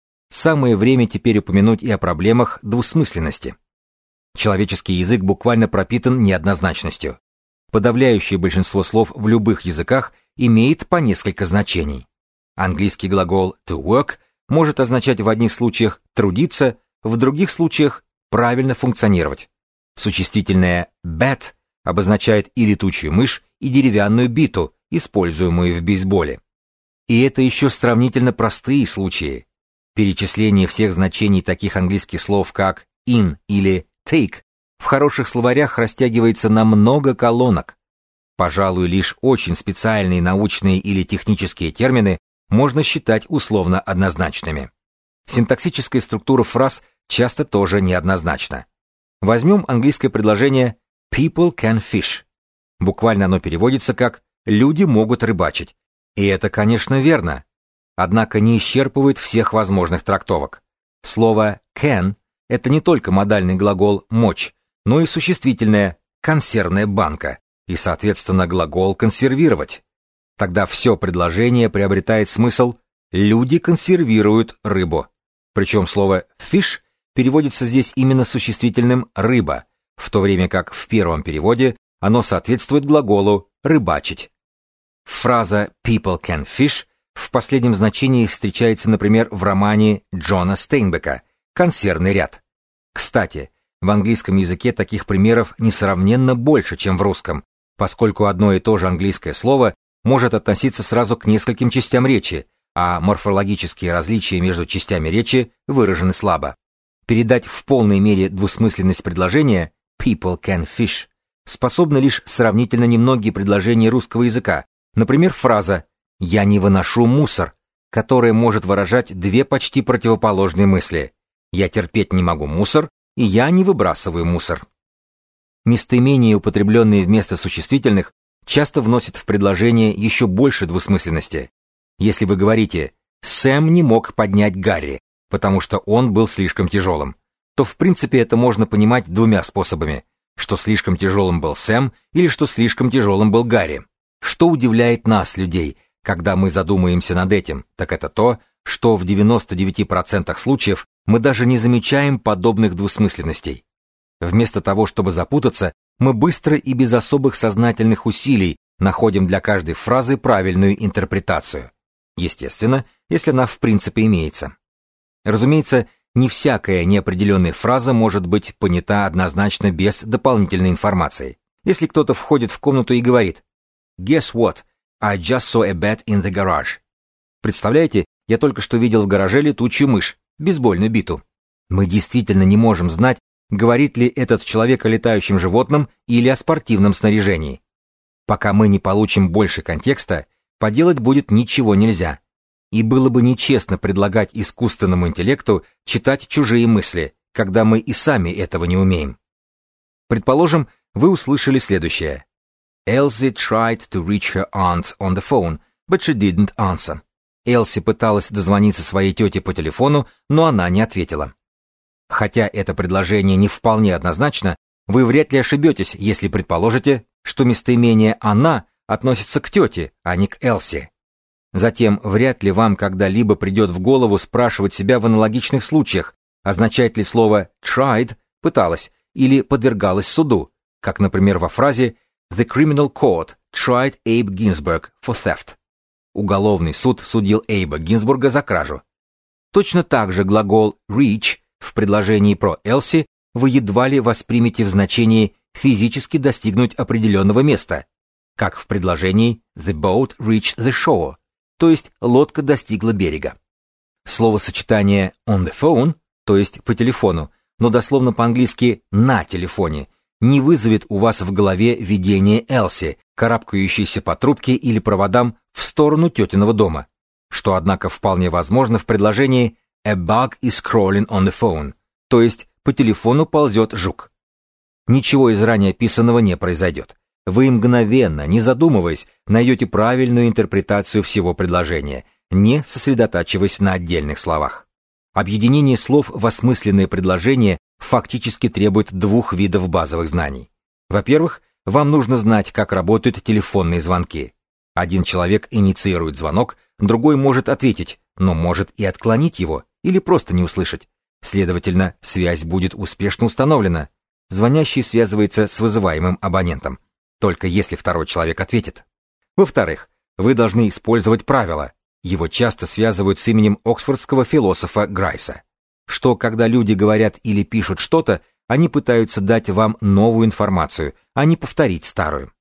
Самое время теперь упомянуть и о проблемах двусмысленности. Человеческий язык буквально пропитан неоднозначностью. Подавляющее большинство слов в любых языках имеет по несколько значений. Английский глагол to work может означать в одних случаях трудиться, в других случаях правильно функционировать. Существительное bat обозначает и летучую мышь, и деревянную биту, используемую в бейсболе. И это еще сравнительно простые случаи. Перечисление всех значений таких английских слов, как in или take, в хороших словарях растягивается на много колонок. Пожалуй, лишь очень специальные научные или технические термины можно считать условно однозначными. Синтаксическая структура фраз часто тоже неоднозначна. Возьмем английское предложение people can fish. Буквально оно переводится как «люди могут рыбачить». И это, конечно, верно. Однако не исчерпывает всех возможных трактовок. Слово can — это не только модальный глагол «мочь», но и существительное «консервная банка» и, соответственно, глагол «консервировать». Тогда все предложение приобретает смысл «люди консервируют рыбу». Причем слово fish переводится здесь именно существительным «рыба», в то время как в первом переводе оно соответствует глаголу «рыбачить». Фраза «people can fish» в последнем значении встречается, например, в романе Джона Стейнбека «Консервный ряд». Кстати, в английском языке таких примеров несравненно больше, чем в русском, поскольку одно и то же английское слово может относиться сразу к нескольким частям речи, а морфологические различия между частями речи выражены слабо. Передать в полной мере двусмысленность предложения «people can fish» способны лишь сравнительно немногие предложения русского языка, например, фраза «я не выношу мусор», которая может выражать две почти противоположные мысли «я терпеть не могу мусор» и «я не выбрасываю мусор». Местоимения, употребленные вместо существительных, часто вносят в предложение еще больше двусмысленности. Если вы говорите «Сэм не мог поднять Гарри, потому что он был слишком тяжелым», то в принципе это можно понимать двумя способами, что слишком тяжелым был Сэм или что слишком тяжелым был Гарри. Что удивляет нас, людей, когда мы задумаемся над этим, так это то, что в 99% случаев мы даже не замечаем подобных двусмысленностей. Вместо того, чтобы запутаться, мы быстро и без особых сознательных усилий находим для каждой фразы правильную интерпретацию. Естественно, если она в принципе имеется. Разумеется, не всякая неопределенная фраза может быть понята однозначно без дополнительной информации. Если кто-то входит в комнату и говорит «Guess what? I just saw a bat in the garage». Представляете, я только что видел в гараже летучую мышь, бейсбольную биту. Мы действительно не можем знать, говорит ли этот человек о летающем животном или о спортивном снаряжении. Пока мы не получим больше контекста, поделать будет ничего нельзя. И было бы нечестно предлагать искусственному интеллекту читать чужие мысли, когда мы и сами этого не умеем. Предположим, вы услышали следующее. Elsie tried to reach her aunt on the phone, but she didn't answer. Элси пыталась дозвониться своей тете по телефону, но она не ответила. Хотя это предложение не вполне однозначно, вы вряд ли ошибетесь, если предположите, что местоимение «она» относится к тете, а не к Элси. Затем, вряд ли вам когда-либо придет в голову спрашивать себя в аналогичных случаях, означает ли слово tried – пыталась или подвергалась суду, как, например, во фразе «The criminal court tried Abe Ginsburg for theft». Уголовный суд судил Эйба Гинзбурга за кражу. Точно так же глагол reach в предложении про Элси вы едва ли воспримете в значении физически достигнуть определенного места, как в предложении The boat reached the shore, то есть лодка достигла берега. Словосочетание on the phone, то есть по телефону, но дословно по-английски «на телефоне», не вызовет у вас в голове видение Элси, карабкающейся по трубке или проводам в сторону тетиного дома, что, однако, вполне возможно в предложении «A bug is crawling on the phone», то есть по телефону ползет жук. Ничего из ранее описанного не произойдет. Вы мгновенно, не задумываясь, найдете правильную интерпретацию всего предложения, не сосредотачиваясь на отдельных словах. Объединение слов в осмысленное предложение фактически требует двух видов базовых знаний. Во-первых, вам нужно знать, как работают телефонные звонки. Один человек инициирует звонок, другой может ответить, но может и отклонить его, или просто не услышать. Следовательно, связь будет успешно установлена. Звонящий связывается с вызываемым абонентом, только если второй человек ответит. Во-вторых, вы должны использовать правило. Его часто связывают с именем оксфордского философа Грайса, что когда люди говорят или пишут что-то, они пытаются дать вам новую информацию, а не повторить старую.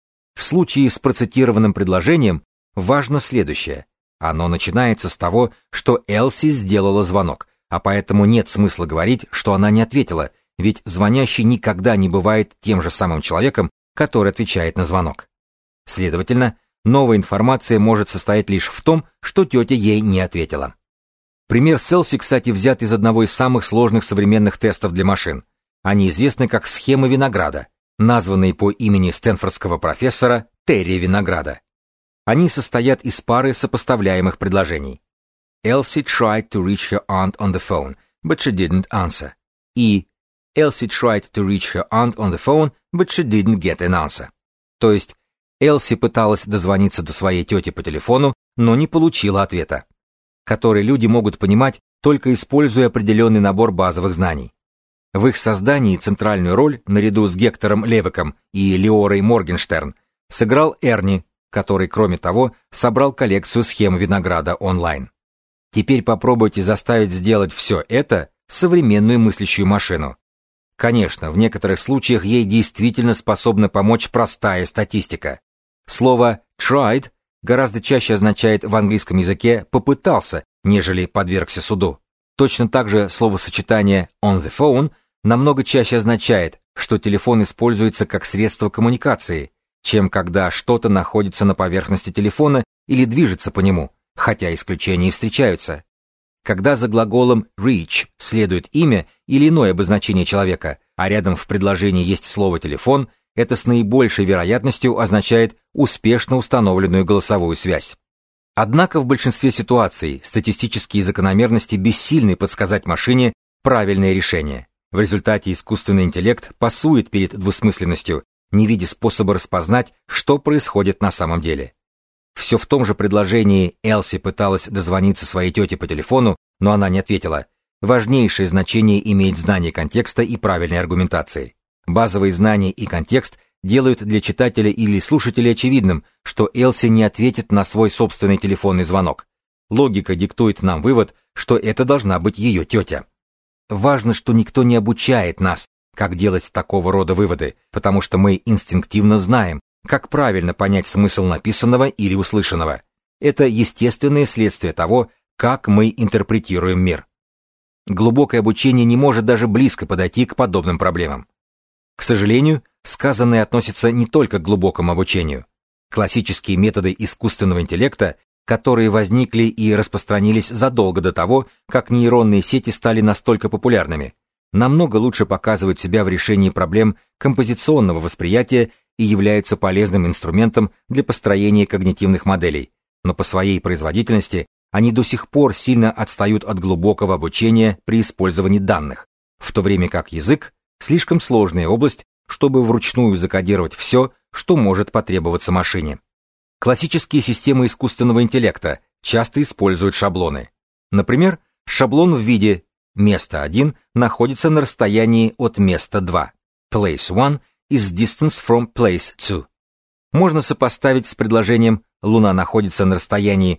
В случае с процитированным предложением важно следующее. Оно начинается с того, что Элси сделала звонок, а поэтому нет смысла говорить, что она не ответила, ведь звонящий никогда не бывает тем же самым человеком, который отвечает на звонок. Следовательно, новая информация может состоять лишь в том, что тетя ей не ответила. Пример с Элси, кстати, взят из одного из самых сложных современных тестов для машин. Они известны как схемы винограда, названные по имени стэнфордского профессора Терри Винограда. Они состоят из пары сопоставляемых предложений. Elsie tried to reach her aunt on the phone, but she didn't answer. И Elsie tried to reach her aunt on the phone, but she didn't get an answer. То есть, Элси пыталась дозвониться до своей тети по телефону, но не получила ответа, который люди могут понимать, только используя определенный набор базовых знаний. В их создании центральную роль, наряду с Гектором Левиком и Леорой Моргенштерн, сыграл Эрни, который, кроме того, собрал коллекцию схем винограда онлайн. Теперь попробуйте заставить сделать все это современную мыслящую машину. Конечно, в некоторых случаях ей действительно способна помочь простая статистика. Слово tried гораздо чаще означает в английском языке «попытался», нежели «подвергся суду». Точно так же словосочетание on the phone намного чаще означает, что телефон используется как средство коммуникации, чем когда что-то находится на поверхности телефона или движется по нему, хотя исключения и встречаются. Когда за глаголом reach следует имя или иное обозначение человека, а рядом в предложении есть слово «телефон», это с наибольшей вероятностью означает успешно установленную голосовую связь. Однако в большинстве ситуаций статистические закономерности бессильны подсказать машине правильное решение. В результате искусственный интеллект пасует перед двусмысленностью, не видя способа распознать, что происходит на самом деле. Все в том же предложении Элси пыталась дозвониться своей тете по телефону, но она не ответила. Важнейшее значение имеет знание контекста и правильной аргументации. Базовые знания и контекст делают для читателя или слушателя очевидным, что Элси не ответит на свой собственный телефонный звонок. Логика диктует нам вывод, что это должна быть ее тетя. Важно, что никто не обучает нас, как делать такого рода выводы, потому что мы инстинктивно знаем, как правильно понять смысл написанного или услышанного. Это естественное следствие того, как мы интерпретируем мир. Глубокое обучение не может даже близко подойти к подобным проблемам. К сожалению, сказанное относится не только к глубокому обучению. Классические методы искусственного интеллекта, которые возникли и распространились задолго до того, как нейронные сети стали настолько популярными, намного лучше показывают себя в решении проблем композиционного восприятия и являются полезным инструментом для построения когнитивных моделей, но по своей производительности они до сих пор сильно отстают от глубокого обучения при использовании данных, в то время как язык — слишком сложная область, чтобы вручную закодировать все, что может потребоваться машине. Классические системы искусственного интеллекта часто используют шаблоны. Например, шаблон в виде «место 1 находится на расстоянии от места 2». Place 1 is distance from place 2. Можно сопоставить с предложением «Луна находится на расстоянии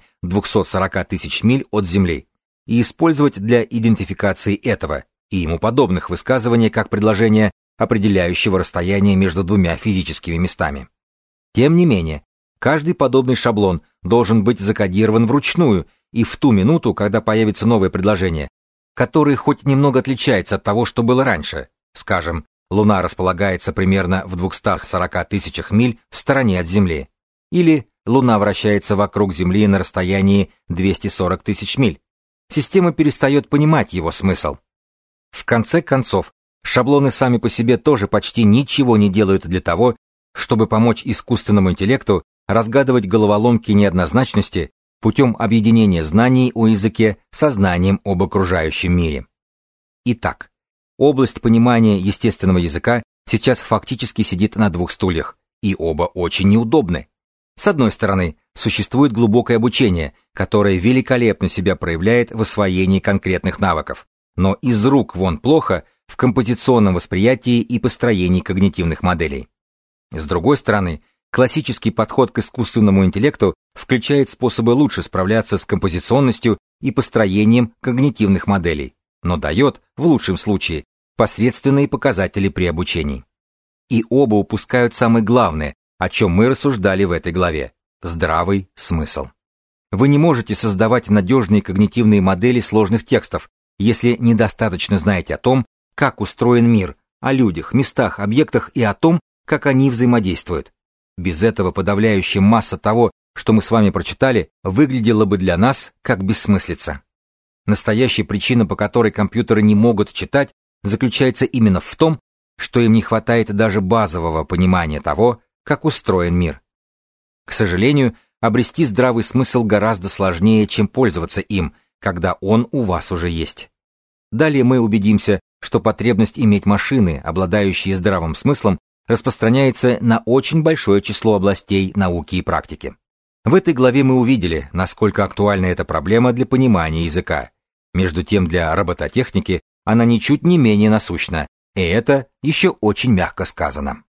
240 тысяч миль от Земли» и использовать для идентификации этого и ему подобных высказываний как предложение, определяющего расстояние между двумя физическими местами. Тем не менее, каждый подобный шаблон должен быть закодирован вручную и в ту минуту, когда появится новое предложение, которое хоть немного отличается от того, что было раньше. Скажем, Луна располагается примерно в 240 тысячах миль в стороне от Земли. Или Луна вращается вокруг Земли на расстоянии 240 тысяч миль. Система перестает понимать его смысл. В конце концов, шаблоны сами по себе тоже почти ничего не делают для того, чтобы помочь искусственному интеллекту разгадывать головоломки неоднозначности путем объединения знаний о языке со знанием об окружающем мире. Итак, область понимания естественного языка сейчас фактически сидит на двух стульях, и оба очень неудобны. С одной стороны, существует глубокое обучение, которое великолепно себя проявляет в освоении конкретных навыков, но из рук вон плохо в композиционном восприятии и построении когнитивных моделей. С другой стороны, классический подход к искусственному интеллекту включает способы лучше справляться с композиционностью и построением когнитивных моделей, но дает, в лучшем случае, посредственные показатели при обучении. И оба упускают самое главное, о чем мы рассуждали в этой главе – здравый смысл. Вы не можете создавать надежные когнитивные модели сложных текстов, если недостаточно знаете о том, как устроен мир, о людях, местах, объектах и о том, как они взаимодействуют. Без этого подавляющая масса того, что мы с вами прочитали, выглядела бы для нас как бессмыслица. Настоящая причина, по которой компьютеры не могут читать, заключается именно в том, что им не хватает даже базового понимания того, как устроен мир. К сожалению, обрести здравый смысл гораздо сложнее, чем пользоваться им, когда он у вас уже есть. Далее мы убедимся, что потребность иметь машины, обладающие здравым смыслом, распространяется на очень большое число областей науки и практики. В этой главе мы увидели, насколько актуальна эта проблема для понимания языка. Между тем, для робототехники она ничуть не менее насущна, и это еще очень мягко сказано.